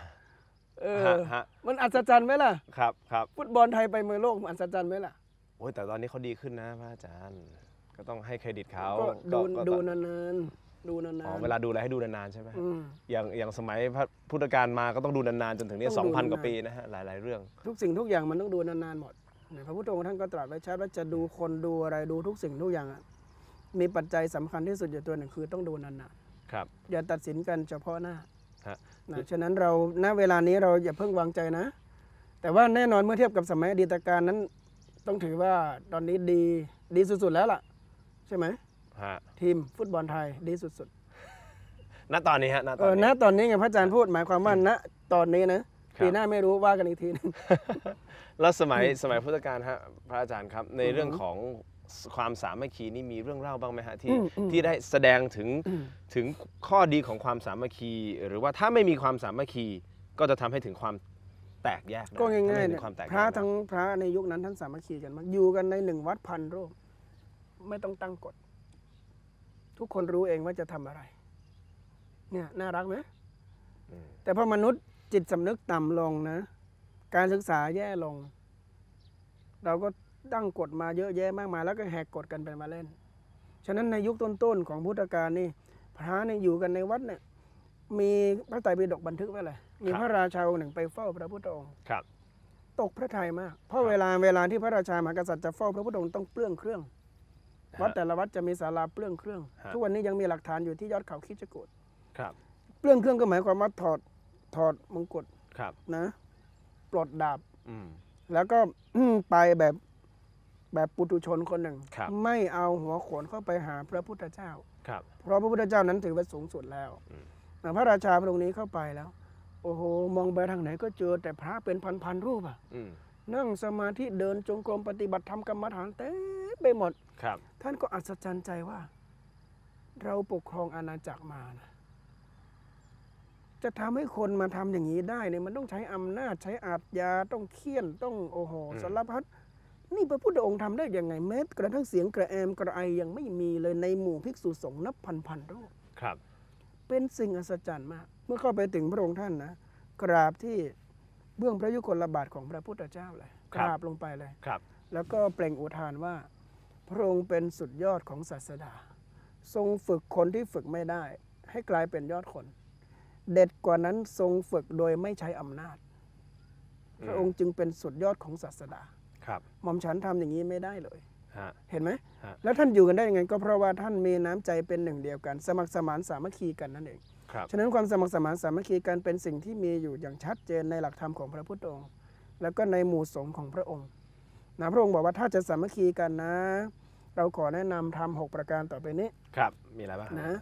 มันอัศจรรย์ไหมล่ะครับฟุตบอลไทยไปมวยโลกมันอัศจรรย์ไหมล่ะโอ้ยแต่ตอนนี้เขาดีขึ้นนะพระอาจารย์ก็ต้องให้เครดิตเขาก็ดูนานๆดูนานๆเวลาดูอะไรให้ดูนานๆใช่ไหมอย่างสมัยพระพุทธกาลมาก็ต้องดูนานๆจนถึงนี่ 2,000 กว่าปีนะฮะหลายๆเรื่องทุกสิ่งทุกอย่างมันต้องดูนานๆหมดพระพุทธองค์ท่านก็ตรัสไว้ชัดว่าจะดูคนดูอะไรดูทุกสิ่งทุกอย่างมีปัจจัยสำคัญที่สุดอยู่ตัวหนึ่งคือต้องดูนานๆครับอย่าตัดสินกันเฉพาะหน้าฉะนั้นเราณเวลานี้เราอย่าเพิ่งวางใจนะแต่ว่าแน่นอนเมื่อเทียบกับสมัยอดีตการนั้นต้องถือว่าตอนนี้ดีสุดๆแล้วล่ะใช่ไหมทีมฟุตบอลไทยดีสุดๆณตอนนี้ฮะณตอนนี้ไงพระอาจารย์พูดหมายความว่าณตอนนี้นะปีหน้าไม่รู้ว่ากันอีกทีนึงแล้วสมัยพุทธกาลฮะพระอาจารย์ครับในเรื่องของความสามัคคีนี่มีเรื่องเล่าบ้างไหมฮะที่ได้แสดงถึงข้อดีของความสามัคคีหรือว่าถ้าไม่มีความสามัคคีก็จะทำให้ถึงความแตกแยกก็ง่ายๆพระทั้งพระในยุคนั้นท่านสามัคคีกันมากอยู่กันใน1 วัด1,000 รูปไม่ต้องตั้งกฎทุกคนรู้เองว่าจะทำอะไรเนี่ยน่ารักไหมแต่พอมนุษย์จิตสำนึกต่ำลงนะการศึกษาแย่ลงเราก็ตั้งกฎมาเยอะแยะมากมายแล้วก็แหกกฎกันไปมาเล่นฉะนั้นในยุคต้นๆของพุทธกาลนี่พระเนี่ยอยู่กันในวัดเนี่ยมีพระไตรปิฎกบันทึกไว้เลยมีพระราชาองค์หนึ่งไปเฝ้าพระพุทธองค์ตกพระทัยมากเพราะเวลาที่พระราชามหากษัตริย์จะเฝ้าพระพุทธองค์ต้องเปลื้องเครื่องวัดแต่ละวัดจะมีศาลาเปลื้องเครื่องทุกวันนี้ยังมีหลักฐานอยู่ที่ยอดเขาคิชกูฏเปลื้องเครื่องก็หมายความว่าถอดมงกุฎนะปลดดาบแล้วก็ไปแบบปุถุชนคนหนึ่งไม่เอาหัวโขนเข้าไปหาพระพุทธเจ้าเพราะพระพุทธเจ้านั้นถือว่าสูงสุดแล้วพระราชาพระองค์นี้เข้าไปแล้วโอ้โหมองไปทางไหนก็เจอแต่พระเป็นพันรูปนั่งสมาธิเดินจงกรมปฏิบัติธรรมกรรมฐานเต็มไปหมดท่านก็อัศจรรย์ใจว่าเราปกครองอาณาจักรมานะจะทำให้คนมาทำอย่างนี้ได้เนี่ยมันต้องใช้อำนาจใช้อาทยาต้องเคี่ยนต้องโอ้โหสารพัดนี่พระพุทธองค์ทำได้ยังไงแม้กระทั่งเสียงกระแอมกระไอยังไม่มีเลยในหมู่ภิกษุสงฆ์นับพันรูปเป็นสิ่งอัศจรรย์มากเมื่อเข้าไปถึงพระองค์ท่านนะกราบที่เบื้องพระยุคลบาทของพระพุทธเจ้าเลยกราบลงไปเลยแล้วก็เปล่งอุทานว่าพระองค์เป็นสุดยอดของศาสดาทรงฝึกคนที่ฝึกไม่ได้ให้กลายเป็นยอดคนเด็ดกว่านั้นทรงฝึกโดยไม่ใช้อำนาจพระองค์จึงเป็นสุดยอดของศาสดาหม่อมฉันทำอย่างนี้ไม่ได้เลยเห็นไหมแล้วท่านอยู่กันได้ยังไงก็เพราะว่าท่านมีน้ำใจเป็นหนึ่งเดียวกันสมัครสมานสามัคคีกันนั่นเองฉะนั้นความสมัครสมานสามัคคีกันเป็นสิ่งที่มีอยู่อย่างชัดเจนในหลักธรรมของพระพุทธองค์แล้วก็ในหมู่สงฆ์ของพระองค์นะพระองค์บอกว่าถ้าจะสามัคคีกันนะเราขอแนะนำทำ6 ประการต่อไปนี้มีอะไรบ้างนะ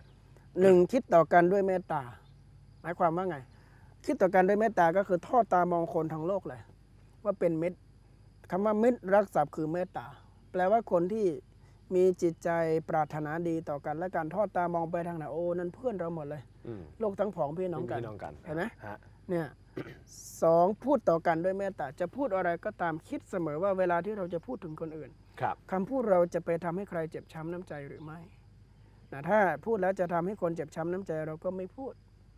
1คิดต่อกันด้วยเมตตาหมายความว่าไงคิดต่อกันด้วยเมตตาก็คือทอดตามองคนทั้งโลกเลยว่าเป็นมิตรคำว่ามิตรรักศัพท์คือเมตตาแปลว่าคนที่มีจิตใจปรารถนาดีต่อกันและการทอดตามองไปทางไหนโอ้นั่นเพื่อนเราหมดเลยโลกทั้งผองพี่น้องกันเห็นไหมเนี่ย2พูดต่อกันด้วยเมตตาจะพูดอะไรก็ตามคิดเสมอว่าเวลาที่เราจะพูดถึงคนอื่นคำพูดเราจะไปทำให้ใครเจ็บช้ำน้ำใจหรือไม่ถ้าพูดแล้วจะทำให้คนเจ็บช้ำน้ำใจเราก็ไม่พูด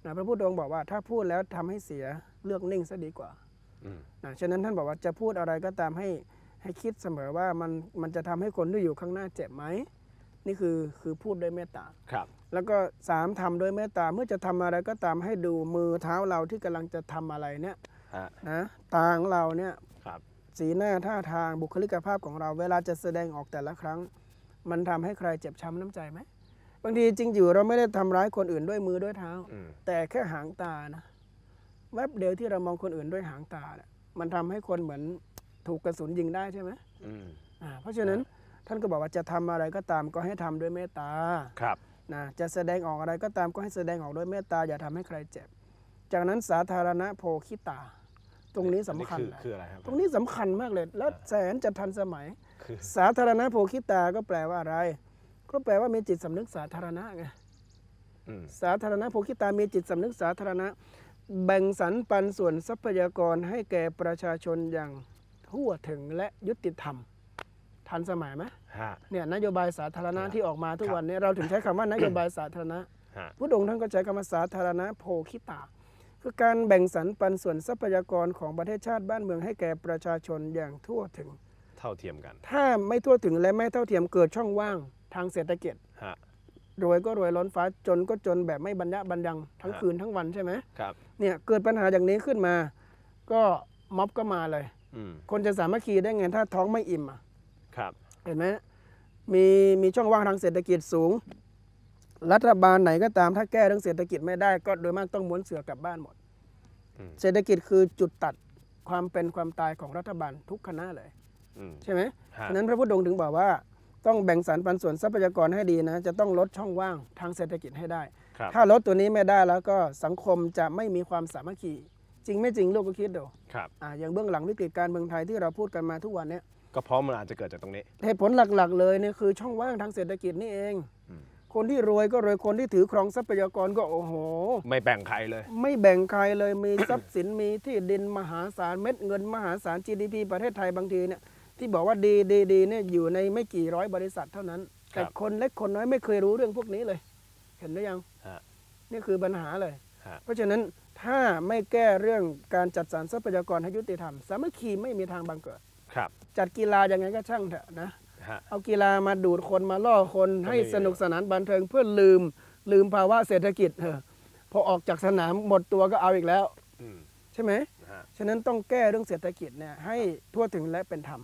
นะพระพุทธองค์บอกว่าถ้าพูดแล้วทำให้เสียเลือกนิ่งซะดีกว่านะฉะนั้นท่านบอกว่าจะพูดอะไรก็ตามให้คิดเสมอว่ามันจะทำให้คนที่อยู่ข้างหน้าเจ็บไหมนี่คือพูดด้วยเมตตาครับแล้วก็3ทำด้วยเมตตาเมื่อจะทำอะไรก็ตามให้ดูมือเท้าเราที่กำลังจะทำอะไรเนี่ยนะตาของเราเนี่ยสีหน้าท่าทางบุคลิกภาพของเราเวลาจะแสดงออกแต่ละครั้งมันทำให้ใครเจ็บช้ำน้ำใจไหมบางทีจริงอยู่เราไม่ได้ทำร้ายคนอื่นด้วยมือด้วยเท้าแต่แค่หางตานะแวบเดียวที่เรามองคนอื่นด้วยหางตาเนี่ยมันทำให้คนเหมือนถูกกระสุนยิงได้ใช่ไหมเพราะฉะนั้นท่านก็บอกว่าจะทำอะไรก็ตามก็ให้ทำด้วยเมตตานะจะแสดงออกอะไรก็ตามก็ให้แสดงออกด้วยเมตตาอย่าทำให้ใครเจ็บจากนั้นสาธารณโภคิตาตรงนี้สำคัญคืออะไรครับตรงนี้สำคัญมากเลยแล้วแสนจะทันสมัยสาธารณโภคิตาก็แปลว่าอะไรก็แปลว่ามีจิตสำนึกสาธารณะไงสาธารณโภคิตามีจิตสำนึกสาธารณะแบ่งสรรปันส่วนทรัพยากรให้แก่ประชาชนอย่างทั่วถึงและยุติธรรมทันสมัยไหมเนี่ยนโยบายสาธารณะที่ออกมาทุกวันนี้เราถึงใช้คำว่านโยบายสาธารณะพุทธองค์ท่านก็ใช้คำว่าสาธารณโภคิตาคือการแบ่งสรรปันส่วนทรัพยากรของประเทศชาติบ้านเมืองให้แก่ประชาชนอย่างทั่วถึงเท่าเทียมกันถ้าไม่ทั่วถึงและไม่เท่าเทียมเกิดช่องว่างทางเศรษฐกิจรวยก็รวยล้นฟ้าจนก็จนแบบไม่บรรยะบรรยังทั้งคืนทั้งวันใช่ไหมครับเนี่ยเกิดปัญหาอย่างนี้ขึ้นมาก็ม็อบก็มาเลยคนจะสามัคคีได้ไงถ้าท้องไม่อิ่มครับเห็นไหมมีช่องว่างทางเศรษฐกิจสูงรัฐบาลไหนก็ตามถ้าแก้เรื่องเศรษฐกิจไม่ได้ก็โดยมากต้องม้วนเสือกลับบ้านหมดเศรษฐกิจคือจุดตัดความเป็นความตายของรัฐบาลทุกคณะเลยใช่ไหมฉะนั้นพระพุทธองค์ถึงบอกว่าต้องแบ่งสรรปันส่วนทรัพยากรให้ดีนะจะต้องลดช่องว่างทางเศรษฐกิจให้ได้ถ้าลดตัวนี้ไม่ได้แล้วก็สังคมจะไม่มีความสามัคคีจริงไม่จริงลูกก็คิดดูอย่างเบื้องหลังวิกฤตการเมืองไทยที่เราพูดกันมาทุกวันนี้ก็เพราะมันอาจจะเกิดจากตรงนี้เหตุผลหลักๆเลยเนี่ยคือช่องว่างทางเศรษฐกิจนี่เองคนที่รวยก็รวยคนที่ถือครองทรัพยากรก็โอ้โหไม่แบ่งใครเลยไม่แบ่งใครเลยมีทรัพย์สินมีที่ดินมหาศาลเม็ดเงินมหาศาล GDP ประเทศไทยบางทีเนี่ยที่บอกว่าดีเนี่ยอยู่ในไม่กี่ร้อยบริษัทเท่านั้นแต่คนเล็กคนน้อยไม่เคยรู้เรื่องพวกนี้เลยเห็นหรือยังนี่คือปัญหาเลยเพราะฉะนั้นถ้าไม่แก้เรื่องการจัดสรรทรัพยากรให้ยุติธรรมสามัคคีไม่มีทางบังเกิดจัดกีฬายังไงก็ช่างเถอะนะเอากีฬามาดูดคนมาล่อคนให้สนุกสนานบันเทิงเพื่อลืมภาวะเศรษฐกิจพอออกจากสนามหมดตัวก็เอาอีกแล้วใช่ไหมฉะนั้นต้องแก้เรื่องเศรษฐกิจเนี่ยให้ทั่วถึงและเป็นธรรม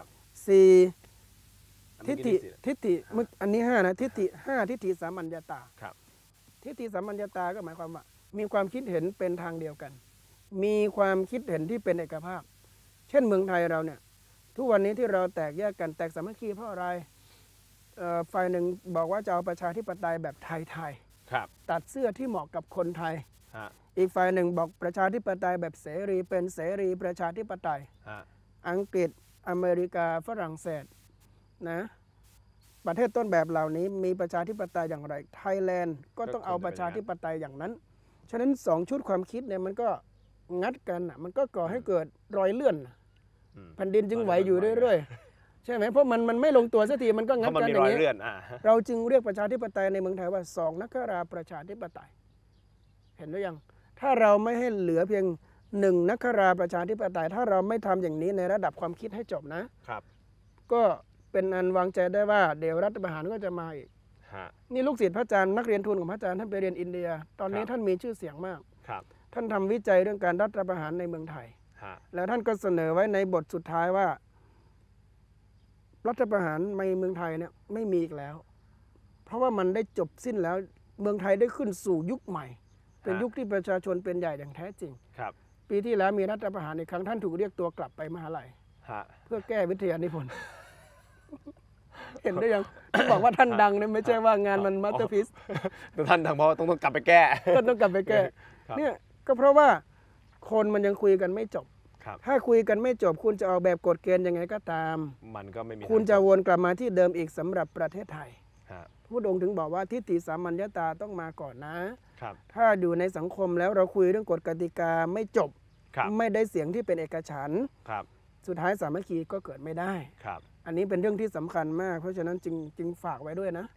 4ทิฏฐิอันนี้5นะทิฏฐิสามัญญาตาทิฏฐิสามัญญาตาก็หมายความว่ามีความคิดเห็นเป็นทางเดียวกันมีความคิดเห็นที่เป็นเอกภาพเช่นเมืองไทยเราเนี่ยทุกวันนี้ที่เราแตกแยกกันแตกสามัคคีเพราะอะไรฝ่ายหนึ่งบอกว่าจะเอาประชาธิปไตยแบบไทยตัดเสื้อที่เหมาะกับคนไทยอีกฝ่ายหนึ่งบอกประชาธิปไตยแบบเสรีเป็นเสรีประชาธิปไตยอังกฤษอเมริกาฝรั่งเศสนะประเทศต้นแบบเหล่านี้มีประชาธิปไตยอย่างไรไทยแลนด์ก็ต้องเอาประชาธิปไตยอย่างนั้นฉะนั้น2ชุดความคิดเนี่ยมันก็งัดกันมันก็ก่อให้เกิดรอยเลื่อนแผ่นดินจึงไหวอยู่เรื่อยๆใช่ไหมเพราะมันไม่ลงตัวสักทีมันก็งัดกันอย่างนี้เราจึงเรียกประชาธิปไตยในเมืองไทยว่า2นักราประชาธิปไตยเห็นหรือยังถ้าเราไม่ให้เหลือเพียง1นักราประชาธิปไตยถ้าเราไม่ทำอย่างนี้ในระดับความคิดให้จบนะครับก็เป็นอันวางใจได้ว่าเดี๋ยวรัฐประหารก็จะมาอีกนี่ลูกศิษย์พระอาจารย์นักเรียนทุนของพระอาจารย์ท่านไปเรียนอินเดียตอนนี้ท่านมีชื่อเสียงมากท่านทำวิจัยเรื่องการรัฐประหารในเมืองไทยแล้วท่านก็เสนอไว้ในบทสุดท้ายว่ารัฐประหารในเมืองไทยเนี่ยไม่มีอีกแล้วเพราะว่ามันได้จบสิ้นแล้วเมืองไทยได้ขึ้นสู่ยุคใหม่เป็นยุคที่ประชาชนเป็นใหญ่อย่างแท้จริงปีที่แล้วมีรัฐประหารอีกครั้งท่านถูกเรียกตัวกลับไปมหาลัยเพื่อแก้วิทยานิพนธ์เห็นได้ยังบอกว่าท่านดังเนี่ยไม่ใช่ว่างานมันมาสเตอร์พีซแต่ท่านดังเพราะต้องกลับไปแก้ต้องกลับไปแก้เนี่ยก็เพราะว่าคนมันยังคุยกันไม่จบถ้าคุยกันไม่จบคุณจะออกแบบกฎเกณฑ์ยังไงก็ตามมันก็ไม่มีคุณจะวนกลับมาที่เดิมอีกสำหรับประเทศไทยพระพุทธองค์ถึงบอกว่าทิฏฐิสามัญญาตาต้องมาก่อนนะถ้าอยู่ในสังคมแล้วเราคุยเรื่องกฎกติกาไม่จบไม่ได้เสียงที่เป็นเอกฉันท์สุดท้ายสามัคคีก็เกิดไม่ได้อันนี้เป็นเรื่องที่สำคัญมากเพราะฉะนั้นจึงฝากไว้ด้วยนะ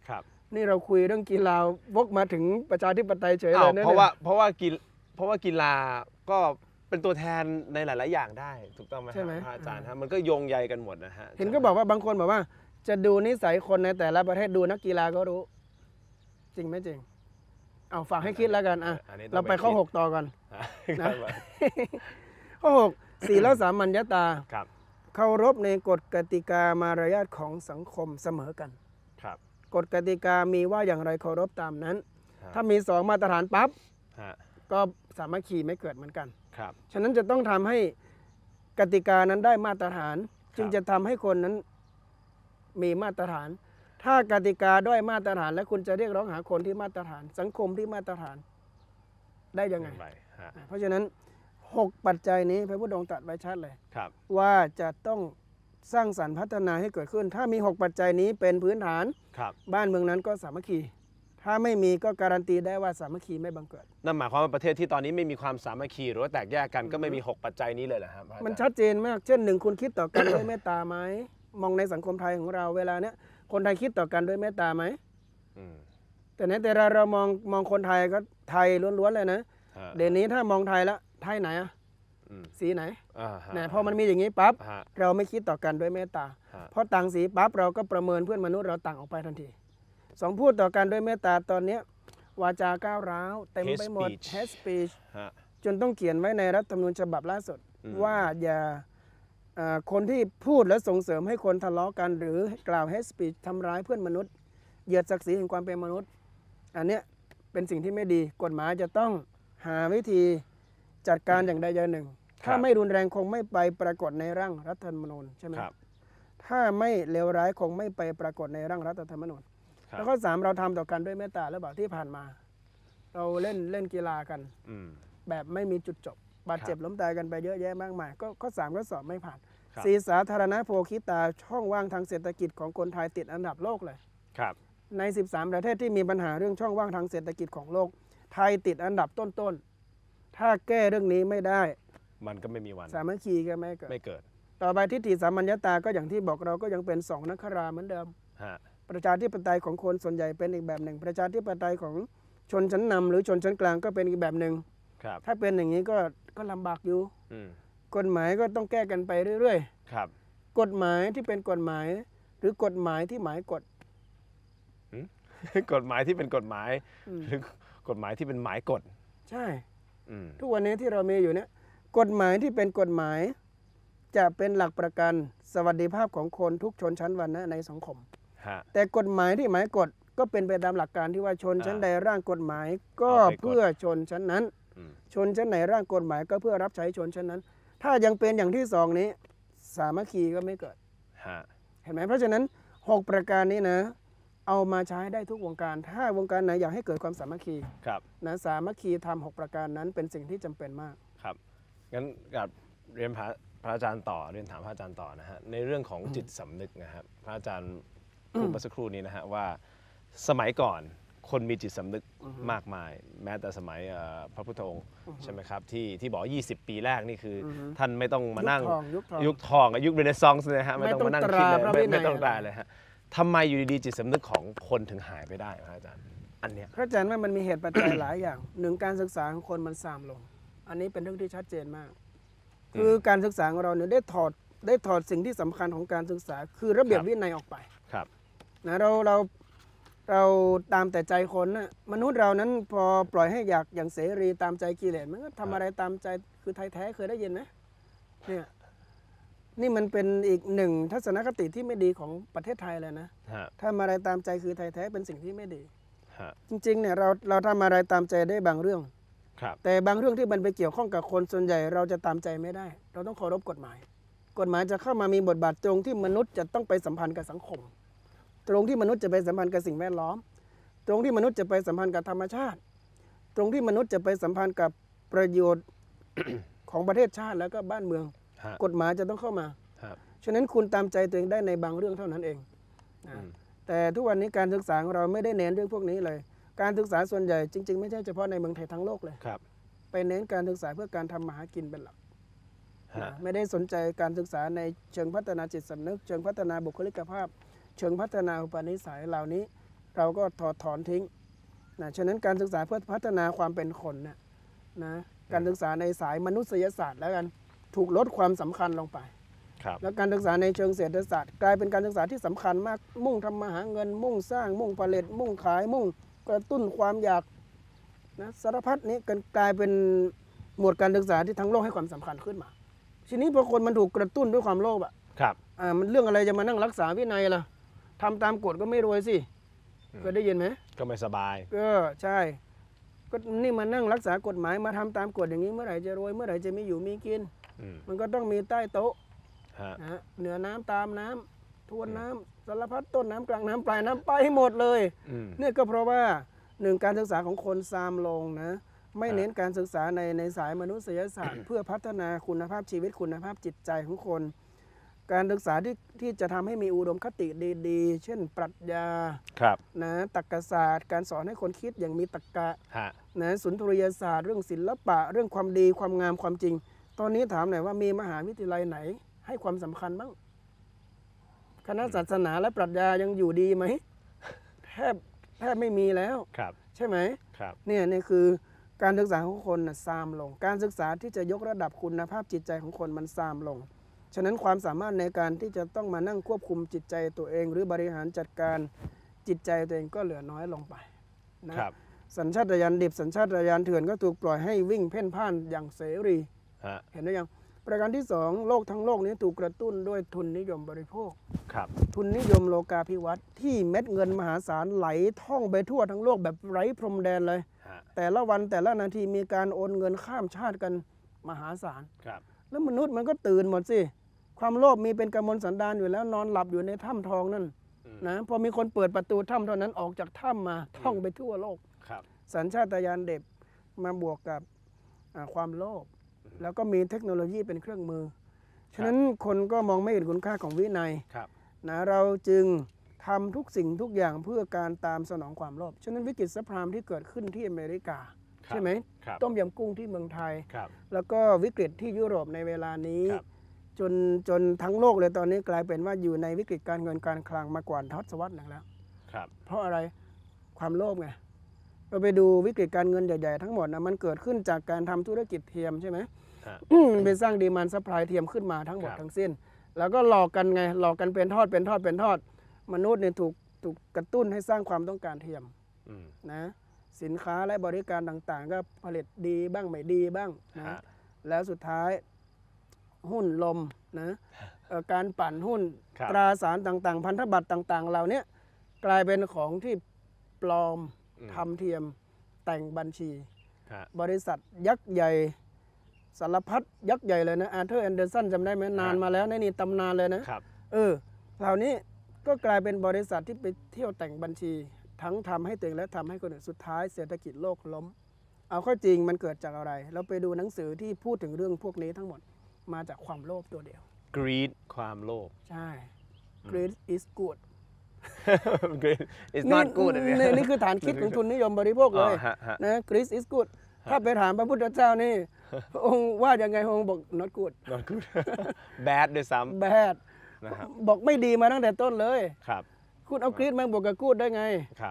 นี่เราคุยเรื่องกีฬาวกมาถึงประชาธิปไตยเฉยเลอ้าวยนะเพราะว่ากีฬาก็เป็นตัวแทนในหลาย ๆ อย่างได้ถูกต้องไหมใช่ไหมพระอาจารย์ฮะมันก็โยงใยกันหมดนะฮะเห็นก็บอกว่าบางคนบอกว่า จะดูนิสัยคนในแต่ละประเทศดูนักกีฬาก็รู้ จริงไหมจริงเอาฝากให้คิดแล้วกันอ่ะอันนี้ต้เราองไปข้อคิด 6 ต่อกันครับข้อ6ศีลสามัญญตาครับเคารพในกฎกติกามารยาทของสังคมเสมอกันครับกฎกติกามีว่าอย่างไรเคารพตามนั้นฮะถ้ามี2มาตรฐานปั๊บฮะก็สามัคคีไม่เกิดเหมือนกันครับฉะนั้นจะต้องทำให้กติกานั้นได้มาตรฐาน จึงจะทำให้คนนั้นมีมาตรฐาน ถ้ากติกาด้อยมาตรฐาน แล้วคุณจะเรียกร้องหาคนที่มาตรฐาน สังคมที่มาตรฐานได้ยังไงไรฮะเพราะฉะนั้น 6 ปัจจัยนี้พระพุทธองค์ตรัสไว้ชัดเลยครับว่าจะต้องสร้างสรรค์พัฒนาให้เกิดขึ้น ถ้ามี 6 ปัจจัยนี้เป็นพื้นฐานครับบ้านเมืองนั้นก็สามัคคี ถ้าไม่มีก็การันตีได้ว่าสามัคคีไม่บังเกิดนั่นหมายความว่าประเทศที่ตอนนี้ไม่มีความสามัคคีหรือว่าแตกแยกกันก็ไม่มี 6 ปัจจัยนี้เลยเหรอครับพระอาจารย์มันชัดเจนมาก เช่นหนึ่งคุณคิดต่อกัน ด้วยเมตตาไหมมองในสังคมไทยของเราเวลาเนี้ยคนไทยคิดต่อกันด้วยเมตตาไหมอืมแต่ไหนแต่เรามองคนไทยก็ไทยล้วนๆเลยนะฮะเดี๋ยวนี้ถ้ามองไทยแล้วไทยไหนอะอืมสีไหนฮะเนี่ยพอมันมีอย่างนี้ปั๊บฮะเราไม่คิดต่อกันด้วยเมตตาฮะเพราะต่างสีปั๊บเราก็ประเมินเพื่อนมนุษย์เราต่างออกไปทันทีสองพูดต่อกันด้วยเมตตาตอนเนี้ยวาจาก้าวร้าวเต็มไปหมด hate speech ฮะจนต้องเขียนไว้ในรัฐธรรมนูญฉบับล่าสุดอืมว่าอย่าคนที่พูดและส่งเสริมให้คนทะเลาะกัน หรือกล่าว hate speech ทำร้ายเพื่อนมนุษย์เหยียดศักดิ์ศรีแห่งความเป็นมนุษย์ อันเนี้ยเป็นสิ่งที่ไม่ดีกฎหมายจะต้องหาวิธีจัดการอย่างใดอย่างหนึ่ง ถ้าไม่รุนแรงคงไม่ไปปรากฏในร่างรัฐธรรมนูญใช่ไหมครับถ้าไม่เลวร้ายคงไม่ไปปรากฏในร่างรัฐธรรมนูญครับแล้วก็3เราทำต่อกันด้วยเมตตาหรือเปล่าที่ผ่านมา เราเล่นกีฬากันอืมแบบไม่มีจุดจบบาดเจ็บล้มตายกันไปเยอะแยะมากมายก็ข้อ3ก็สอบไม่ผ่านครับสีสาธารณโภคิตาช่องว่างทางเศรษฐกิจของคนไทยติดอันดับโลกเลยครับใน 13 ประเทศที่มีปัญหาเรื่องช่องว่างทางเศรษฐกิจของโลก ไทยติดอันดับต้นๆถ้าแก้เรื่องนี้ไม่ได้มันก็ไม่มีวันสามัคคีก็ไม่เกิดไม่เกิดต่อไปทิฏฐิสามัญญตาก็อย่างที่บอกเราก็ยังเป็น2นักขราเหมือนเดิมฮะประชาธิปไตยของคนส่วนใหญ่เป็นอีกแบบหนึ่ง ประชาธิปไตยของชนชั้นนำหรือชนชั้นกลางก็เป็นอีกแบบหนึ่งครับถ้าเป็นอย่างนี้ก็ลำบากอยู่อืมกฎหมายก็ต้องแก้กันไปเรื่อยครับๆ กฎหมายที่เป็นกฎหมาย หรือกฎหมายที่หมายกฎกฎหมายที่เป็นกฎหมายอืมหรือกฎหมายที่เป็นหมายกฎใช่อืมทุกวันนี้ที่เรามีอยู่เนี่ยกฎหมายที่เป็นกฎหมาย จะเป็นหลักประกันสวัสดิภาพของคนทุกชนชั้นวรรณะในสังคมฮะแต่กฎหมายที่หมายกฎก็เป็นไปตามหลักการที่ว่าชนชั้นใดร่างกฎหมาย ก็เอาไปกฎเพื่อชนชั้นนั้นอืมชนชั้นไหนร่างกฎหมายก็เพื่อรับใช้ชนชั้นนั้น ถ้ายังเป็นอย่างที่2นี้สามัคคีก็ไม่เกิดฮะเห็นไหมเพราะฉะนั้น 6 ประการนี้นะเอามาใช้ได้ทุกวงการ ถ้าวงการไหนอยากให้เกิดความสามัคคีครับนะสามัคคีทำ6ประการนั้นเป็นสิ่งที่จำเป็นมากครับ งั้นกับเรียนพระอาจารย์ต่อ เรียนถามพระอาจารย์ต่อนะฮะ ในเรื่องของจิตสำนึกนะครับ พระอาจารย์พูดเมื่อสักครู่นี้นะฮะว่าสมัยก่อนคนมีจิตสำนึกมากมาย แม้แต่สมัยพระพุทธองค์ใช่ไหมครับที่บอก 20 ปีแรกนี่คือออฮึท่านไม่ต้องมานั่งยุคทองยุคทองยุคเรเนซองส์นะฮะไม่ต้องมานั่งคิดเลยไม่ต้องตราพระวินัยไม่ต้องตราเลยฮะทำไมอยู่ดีๆจิตสำนึกของคนถึงหายไปได้พระอาจารย์อันเนี้ยพระอาจารย์ว่ามันมีเหตุปัจจัย หลายอย่างหนึ่งการศึกษาของคนมันทรามลง อันนี้เป็นเรื่องที่ชัดเจนมาก คือการศึกษาของเราเนี่ยได้ถอดสิ่งที่สำคัญของการศึกษา คือระเบียบครับวินัยออกไปครับนะเราตามแต่ใจคนนะมนุษย์เรานั้นพอปล่อยให้อยากอย่างเสรีตามใจกิเลสมันก็ทำอะไรตามใจคือไทยแท้เคยได้ยินไหมเนี่ยนี่มันเป็นอีกหนึ่งทัศนคติที่ไม่ดีของประเทศไทยเลยนะฮะทำอะไรตามใจคือไทยแท้เป็นสิ่งที่ไม่ดีฮะจริงๆเนี่ยเราทำอะไรตามใจได้บางเรื่องครับแต่บางเรื่องที่มันไปเกี่ยวข้องกับคนส่วนใหญ่เราจะตามใจไม่ได้ เราต้องเคารพกฎหมาย กฎหมายจะเข้ามามีบทบาทตรงที่มนุษย์จะต้องไปสัมพันธ์กับสังคม ตรงที่มนุษย์จะไปสัมพันธ์กับสิ่งแวดล้อม ตรงที่มนุษย์จะไปสัมพันธ์กับธรรมชาติ ตรงที่มนุษย์จะไปสัมพันธ์กับประโยชน์ ของประเทศชาติแล้วก็บ้านเมืองฮะกฎหมายจะต้องเข้ามาครับฉะนั้นคุณตามใจตัวเองได้ในบางเรื่องเท่านั้นเองนะอืมแต่ทุกวันนี้การศึกษาของเราไม่ได้เน้นเรื่องพวกนี้เลย การศึกษาส่วนใหญ่จริงๆไม่ใช่เฉพาะในเมืองไทยทั้งโลกเลยครับไปเน้นการศึกษาเพื่อการทำมาหากินเป็นหลักฮะไม่ได้สนใจการศึกษาในเชิงพัฒนาจิตสำนึก เชิงพัฒนาบุคลิกภาพ เชิงพัฒนาอุปนิสัยเหล่านี้เราก็ถอดถอนทิ้งนะฉะนั้นการศึกษาเพื่อพัฒนาความเป็นคนนะการศึกษาในสายมนุษยศาสตร์แล้วกันถูกลดความสำคัญลงไปแล้วการศึกษาในเชิงเศรษฐศาสตร์กลายเป็นการศึกษาที่สำคัญมากมุ่งทำมาหาเงินมุ่งสร้างมุ่งผลิตมุ่งขายมุ่งกระตุ้นความอยากนะสารพัดนี้กลายเป็นหมวดการศึกษาที่ทั้งโลกให้ความสำคัญขึ้นมาทีนี้พอคนมันถูกกระตุ้นด้วยความโลภมันเรื่องอะไรจะมานั่งรักษาวินัยล่ะทำตามกฎก็ไม่รวยสิเคยได้ยินไหมก็ไม่สบายใช่ก็นี่มานั่งรักษากฎหมายมาทำตามกฎอย่างนี้เมื่อไหร่จะรวยเมื่อไหร่จะมีอยู่มีกินมันก็ต้องมีใต้โต๊ะนะเหนือน้ำตามน้ำทวนน้ำสารพัดต้นน้ำกลางน้ำปลายน้ำไปหมดเลยเนี่ยก็เพราะว่าหนึ่งการศึกษาของคนซามลงนะไม่เน้นการศึกษาในสายมนุษยศาสตร์ เพื่อพัฒนาคุณภาพชีวิตคุณภาพจิตใจของคนการศึกษาที่จะทำให้มีอุดมคติดีๆเช่นปรัชญานะตรรกศาสตร์การสอนให้คนคิดอย่างมีตรรกะนะสุนทรียศาสตร์เรื่องศิลปะเรื่องความดีความงามความจริงตอนนี้ถามหน่อยว่ามีมหาวิทยาลัยไหนให้ความสำคัญบ้างคณะศาสนาและปรัชญายังอยู่ดีไหมแทบไม่มีแล้วใช่ไหมเนี่ยคือการศึกษาของคนซามลงการศึกษาที่จะยกระดับคุณภาพจิตใจของคนมันซามลงฉะนั้นความสามารถในการที่จะต้องมานั่งควบคุมจิตใจตัวเองหรือบริหารจัดการจิตใจตัวเองก็เหลือน้อยลงไปนะสัญชาตญาณดิบสัญชาตญาณเถื่อนก็ถูกปล่อยให้วิ่งเพ่นพ่านอย่างเสรีเห็นไหมยังประการที่สองโลกทั้งโลกนี้ถูกกระตุ้นด้วยทุนนิยมบริโภคทุนนิยมโลกาภิวัตน์ที่เม็ดเงินมหาศาลไหลท่องไปทั่วทั้งโลกแบบไร้พรมแดนเลยแต่ละวันแต่ละนาทีมีการโอนเงินข้ามชาติกันมหาศาลแล้วมนุษย์มันก็ตื่นหมดสิความโลภมีเป็นกมลสันดานอยู่แล้วนอนหลับอยู่ในถ้ำทองนั่นนะพอมีคนเปิดประตูถ้ำเท่านั้นออกจากถ้ำมาท่องไปทั่วโลกสัญชาตญาณเด็กมาบวกกับความโลภแล้วก็มีเทคโนโลยีเป็นเครื่องมือฉะนั้นคนก็มองไม่เห็นคุณค่าของวินัยนะเราจึงทำทุกสิ่งทุกอย่างเพื่อการตามสนองความโลภฉะนั้นวิกฤตซับไพรม์ที่เกิดขึ้นที่อเมริกาใช่ไหมต้มยำกุ้งที่เมืองไทยแล้วก็วิกฤตที่ยุโรปในเวลานี้จนทั้งโลกเลยตอนนี้กลายเป็นว่าอยู่ในวิกฤตการเงินการคลังมากว่าทศวรรษหนึ่งแล้วเพราะอะไรความโลภไงเราไปดูวิกฤตการเงินใหญ่ๆทั้งหมดนะมันเกิดขึ้นจากการทำธุรกิจเทียมใช่ไหมมันไปสร้างดีมานด์ซัพพลายเทียมขึ้นมาทั้งหมดทั้งสิ้นแล้วก็หลอกกันไงหลอกกันเป็นทอดมนุษย์เนี่ยถูกกระตุ้นให้สร้างความต้องการเทียมนะสินค้าและบริการต่างๆก็ผลิตดีบ้างไม่ดีบ้างนะแล้วสุดท้ายหุ้นลมนะการปั่นหุ้นตราสารต่างๆพันธบัตรต่างๆเหล่านี้กลายเป็นของที่ปลอมทำเทียมแต่งบัญชีบริษัทยักษ์ใหญ่สารพัดยักษ์ใหญ่เลยนะอาร์เธอร์แอนเดอร์สันจำได้ไหมนานมาแล้วนี่ตำนานเลยนะเหล่านี้ก็กลายเป็นบริษัทที่ไปเที่ยวแต่งบัญชีทั้งทำให้ตัวเองและทำให้คนอื่นสุดท้ายเศรษฐกิจโลกล้มเอาเข้าจริงมันเกิดจากอะไรเราไปดูหนังสือที่พูดถึงเรื่องพวกนี้ทั้งหมดมาจากความโลภตัวเดียว greed ความโลภใช่ greed is good greed is not good นี่คือฐานคิดของทุนนิยมบริโภคเลยนะ greed is good ถ้าไปถามพระพุทธเจ้านี่พระองค์ว่ายังไงพระองค์บอก not good bad ด้วยซ้ำ bad บอกไม่ดีมาตั้งแต่ต้นเลยคุณเอา greed มาบวกกับ good ได้ไง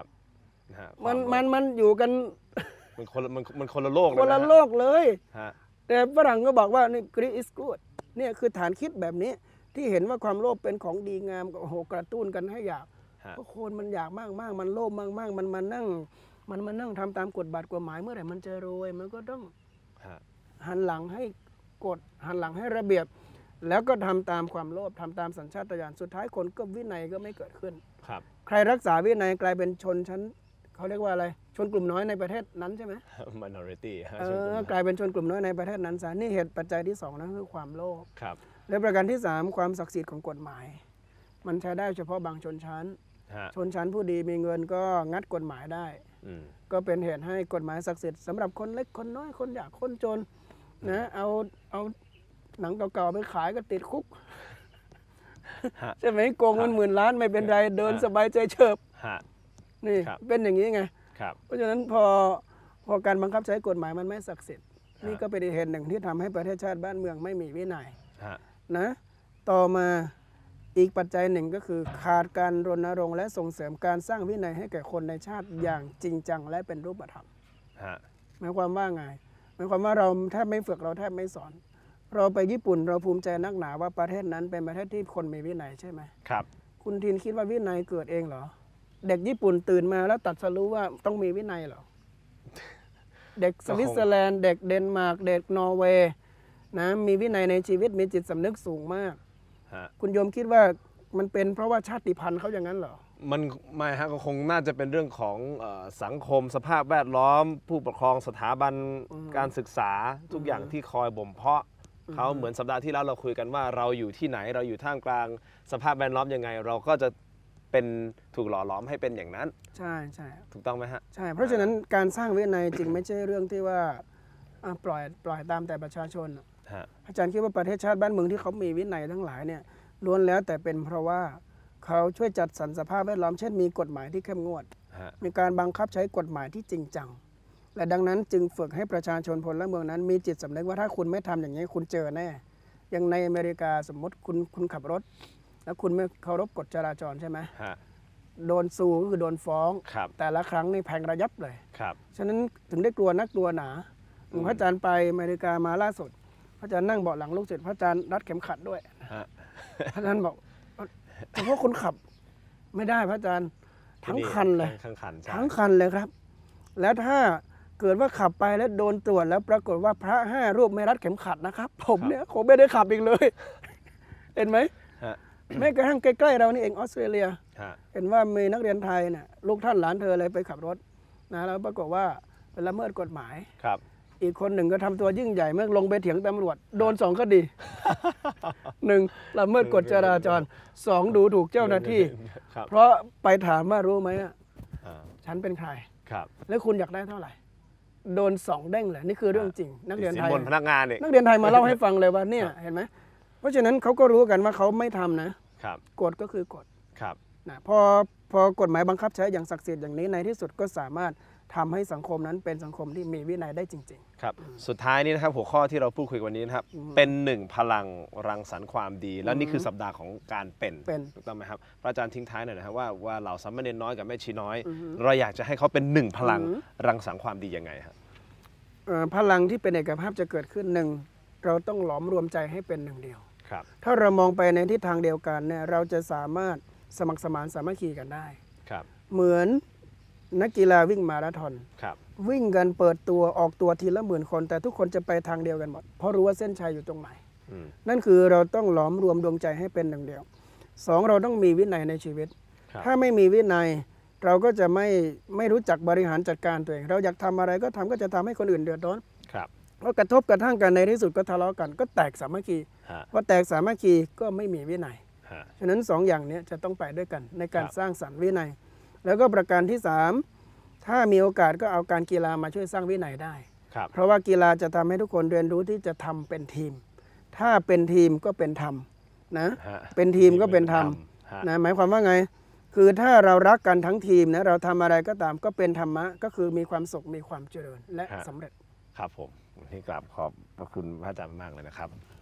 มันอยู่กันมันคนละโลกเลยคนละโลกเลยแต่ฝรั่งก็บอกว่านี่ greed is good เนี่ยคือฐานคิดแบบนี้ที่เห็นว่าความโลภเป็นของดีงามก็โอ้โหกระตุ้นกันให้อยากเพราะคนมันอยากมากมันโลภมากมันมานั่งทำตามกฎบัตรกฎหมายเมื่อไหร่มันจะรวยมันก็ต้องหันหลังให้กฎหันหลังให้ระเบียบแล้วก็ทำตามความโลภทำตามสัญชาตญาณสุดท้ายคนก็วินัยก็ไม่เกิดขึ้นใครรักษาวินัยกลายเป็นชนชั้นเขาเรียกว่าอะไรชนกลุ่มน้อยในประเทศนั้นใช่ไหม minority กลายเป็นชนกลุ่มน้อยในประเทศนั้นซะนี่เหตุปัจจัยที่2นั่นคือความโลภและประการที่3ความศักดิ์สิทธิ์ของกฎหมายมันใช้ได้เฉพาะบางชนชั้นผู้ดีมีเงินก็งัดกฎหมายได้ก็เป็นเหตุให้กฎหมายศักดิ์สิทธิ์สำหรับคนเล็กคนน้อยคนยากคนจนนะเอาหนังเก่าๆไปขายก็ติดคุกใช่ไหมโกงเงิน10,000 ล้านไม่เป็นไรเดินสบายใจเฉิบนี่เป็นอย่างนี้ไงเพราะฉะนั้นพอการบังคับใช้กฎหมายมันไม่ศักดิ์สิทธิ์นี่ก็เป็นเหตุหนึ่งที่ทำให้ประเทศชาติบ้านเมืองไม่มีวินัยนะต่อมาอีกปัจจัยหนึ่งก็คือขาดการรณรงค์และส่งเสริมการสร้างวินัยให้แก่คนในชาติอย่างจริงจังและเป็นรูปธรรมหมายความว่าไงหมายความว่าเราแทบไม่ฝึกเราแทบไม่สอน เราไปญี่ปุ่นเราภูมิใจนักหนาว่าประเทศนั้นเป็นประเทศที่คนมีวินัยใช่ไหมครับคุณทินคิดว่าวินัยเกิดเองเหรอเด็กญี่ปุ่นตื่นมาแล้วตัดสรู้ว่าต้องมีวินัยเหรอเด็กสวิตเซอร์แลนด์เด็กเดนมาร์กเด็กนอร์เวย์นะมีวินัยในชีวิตมีจิตสำนึกสูงมากคุณโยมคิดว่ามันเป็นเพราะว่าชาติพันธุ์เขาอย่างนั้นเหรอมันไม่ฮะก็คงน่าจะเป็นเรื่องของสังคมสภาพแวดล้อม ผู้ปกครองสถาบันการศึกษาทุกอย่างที่คอยบ่มเพาะเขาเหมือนสัปดาห์ที่แล้วเราคุยกันว่าเราอยู่ที่ไหนเราอยู่ท่ามกลางสภาพแวดล้อมยังไงเราก็จะเป็นถูกหล่อหลอมให้เป็นอย่างนั้นใช่ใช่ถูกต้องไหมฮะใช่เพราะฉะนั้นการสร้างวินัยจริงไม่ใช่เรื่องที่ว่าปล่อยตามแต่ประชาชนอาจารย์คิดว่าประเทศชาติบ้านเมืองที่เขามีวินัยทั้งหลายเนี่ยล้วนแล้วแต่เป็นเพราะว่าเขาช่วยจัดสรรสภาพแวดล้อมเช่นมีกฎหมายที่เข้มงวดมีการบังคับใช้กฎหมายที่จริงจังและดังนั้นจึงฝึกให้ประชาชนพลเมืองนั้นมีจิตสำนึกว่าถ้าคุณไม่ทำอย่างนี้คุณเจอแน่อย่างในอเมริกาสมมติคุณขับรถแล้วคุณไม่เคารพกฎจราจรใช่ไหมโดนซูก็คือโดนฟ้องแต่ละครั้งนี่แพงระยับเลยฉะนั้นถึงได้กลัวนักกลัวหนาพระอาจารย์ไปอเมริกามาล่าสุดพระอาจารย์นั่งเบาะหลังลูกศิษย์พระอาจารย์รัดเข็มขัดด้วยพระอาจารย์บอกเฉพาะคนขับไม่ได้พระอาจารย์ทั้งคันเลยทั้งคันเลยครับ แล้วถ้าเกิดว่าขับไปแล้วโดนตรวจแล้วปรากฏว่าพระ5 รูปไม่รัดเข็มขัดนะครับผมเนี่ยผมไม่ได้ขับอีกเลยเห็นไหมแม้กระทั่งใกล้ๆเรานี่เองออสเตรเลียเห็นว่ามีนักเรียนไทยเนี่ยลูกท่านหลานเธอเลยไปขับรถนะแล้วปรากฏว่าเป็นละเมิดกฎหมายอีกคนหนึ่งก็ทำตัวยิ่งใหญ่เมื่อลงไปเถียงตำรวจโดน2 คดี 1ละเมิดกฎจราจร2ดูถูกเจ้าหน้าที่เพราะไปถามว่ารู้ไหมฉันเป็นใครแล้วคุณอยากได้เท่าไหร่โดน2 เด้งเลยนี่คือเรื่องจริงนักเรียนไทยพนักงานเนี่ยนักเรียนไทยมาเล่าให้ฟังเลยว่าเนี่ยเห็นไหมเพราะฉะนั้นเขาก็รู้กันว่าเขาไม่ทำนะกฎก็คือกฎนะพอกฎหมายบังคับใช้อย่างศักดิ์สิทธิ์อย่างนี้ในที่สุดก็สามารถทำให้สังคมนั้นเป็นสังคมที่มีวินัยได้จริงๆครับสุดท้ายนี้นะครับหัวข้อที่เราพูดคุยวันนี้นะครับเป็น1พลังรังสรรค์ความดีแล้วนี่คือสัปดาห์ของการเป็นถูกต้องไหมครับพระอาจารย์ทิ้งท้ายหน่อยนะครับว่าเหล่าสามเณรน้อยกับแม่ชีน้อยเราอยากจะให้เขาเป็น1พลังรังสรรค์ความดียังไงครับพลังที่เป็นเอกภาพจะเกิดขึ้น1เราต้องหลอมรวมใจให้เป็น1 เดียวถ้าเรามองไปในทิศทางเดียวกันเนี่ยเราจะสามารถสมัครสมานสามัคคีกันได้เหมือนนักกีฬาวิ่งมาราธอนวิ่งกันเปิดตัวออกตัวทีละ10,000 คนแต่ทุกคนจะไปทางเดียวกันหมดเพราะรู้ว่าเส้นชัยอยู่ตรงไหนนั่นคือเราต้องหลอมรวมดวงใจให้เป็น1 เดียว2เราต้องมีวินัยในชีวิตถ้าไม่มีวินัยเราก็จะไม่รู้จักบริหารจัดการตัวเองเราอยากทำอะไรก็ทำก็จะทำให้คนอื่นเดือดร้อนเพราะกระทบกระทั่งกันในที่สุดก็ทะเลาะกันก็แตกสามัคคีพอแตกสามัคคีก็ไม่มีวินัยฉะนั้น2 อย่างนี้จะต้องไปด้วยกันในการสร้างสรรค์วินัยแล้วก็ประการที่3ถ้ามีโอกาสก็เอาการกีฬามาช่วยสร้างวินัยได้เพราะว่ากีฬาจะทำให้ทุกคนเรียนรู้ที่จะทำเป็นทีมถ้าเป็นทีมก็เป็นธรรมนะเป็นทีมก็เป็นธรรมนะหมายความว่าไงคือถ้าเรารักกันทั้งทีมนะเราทำอะไรก็ตามก็เป็นธรรมะก็คือมีความสุขมีความเจริญและสำเร็จครับผมวันนี้กราบขอบพระคุณพระอาจารย์มากเลยนะครับ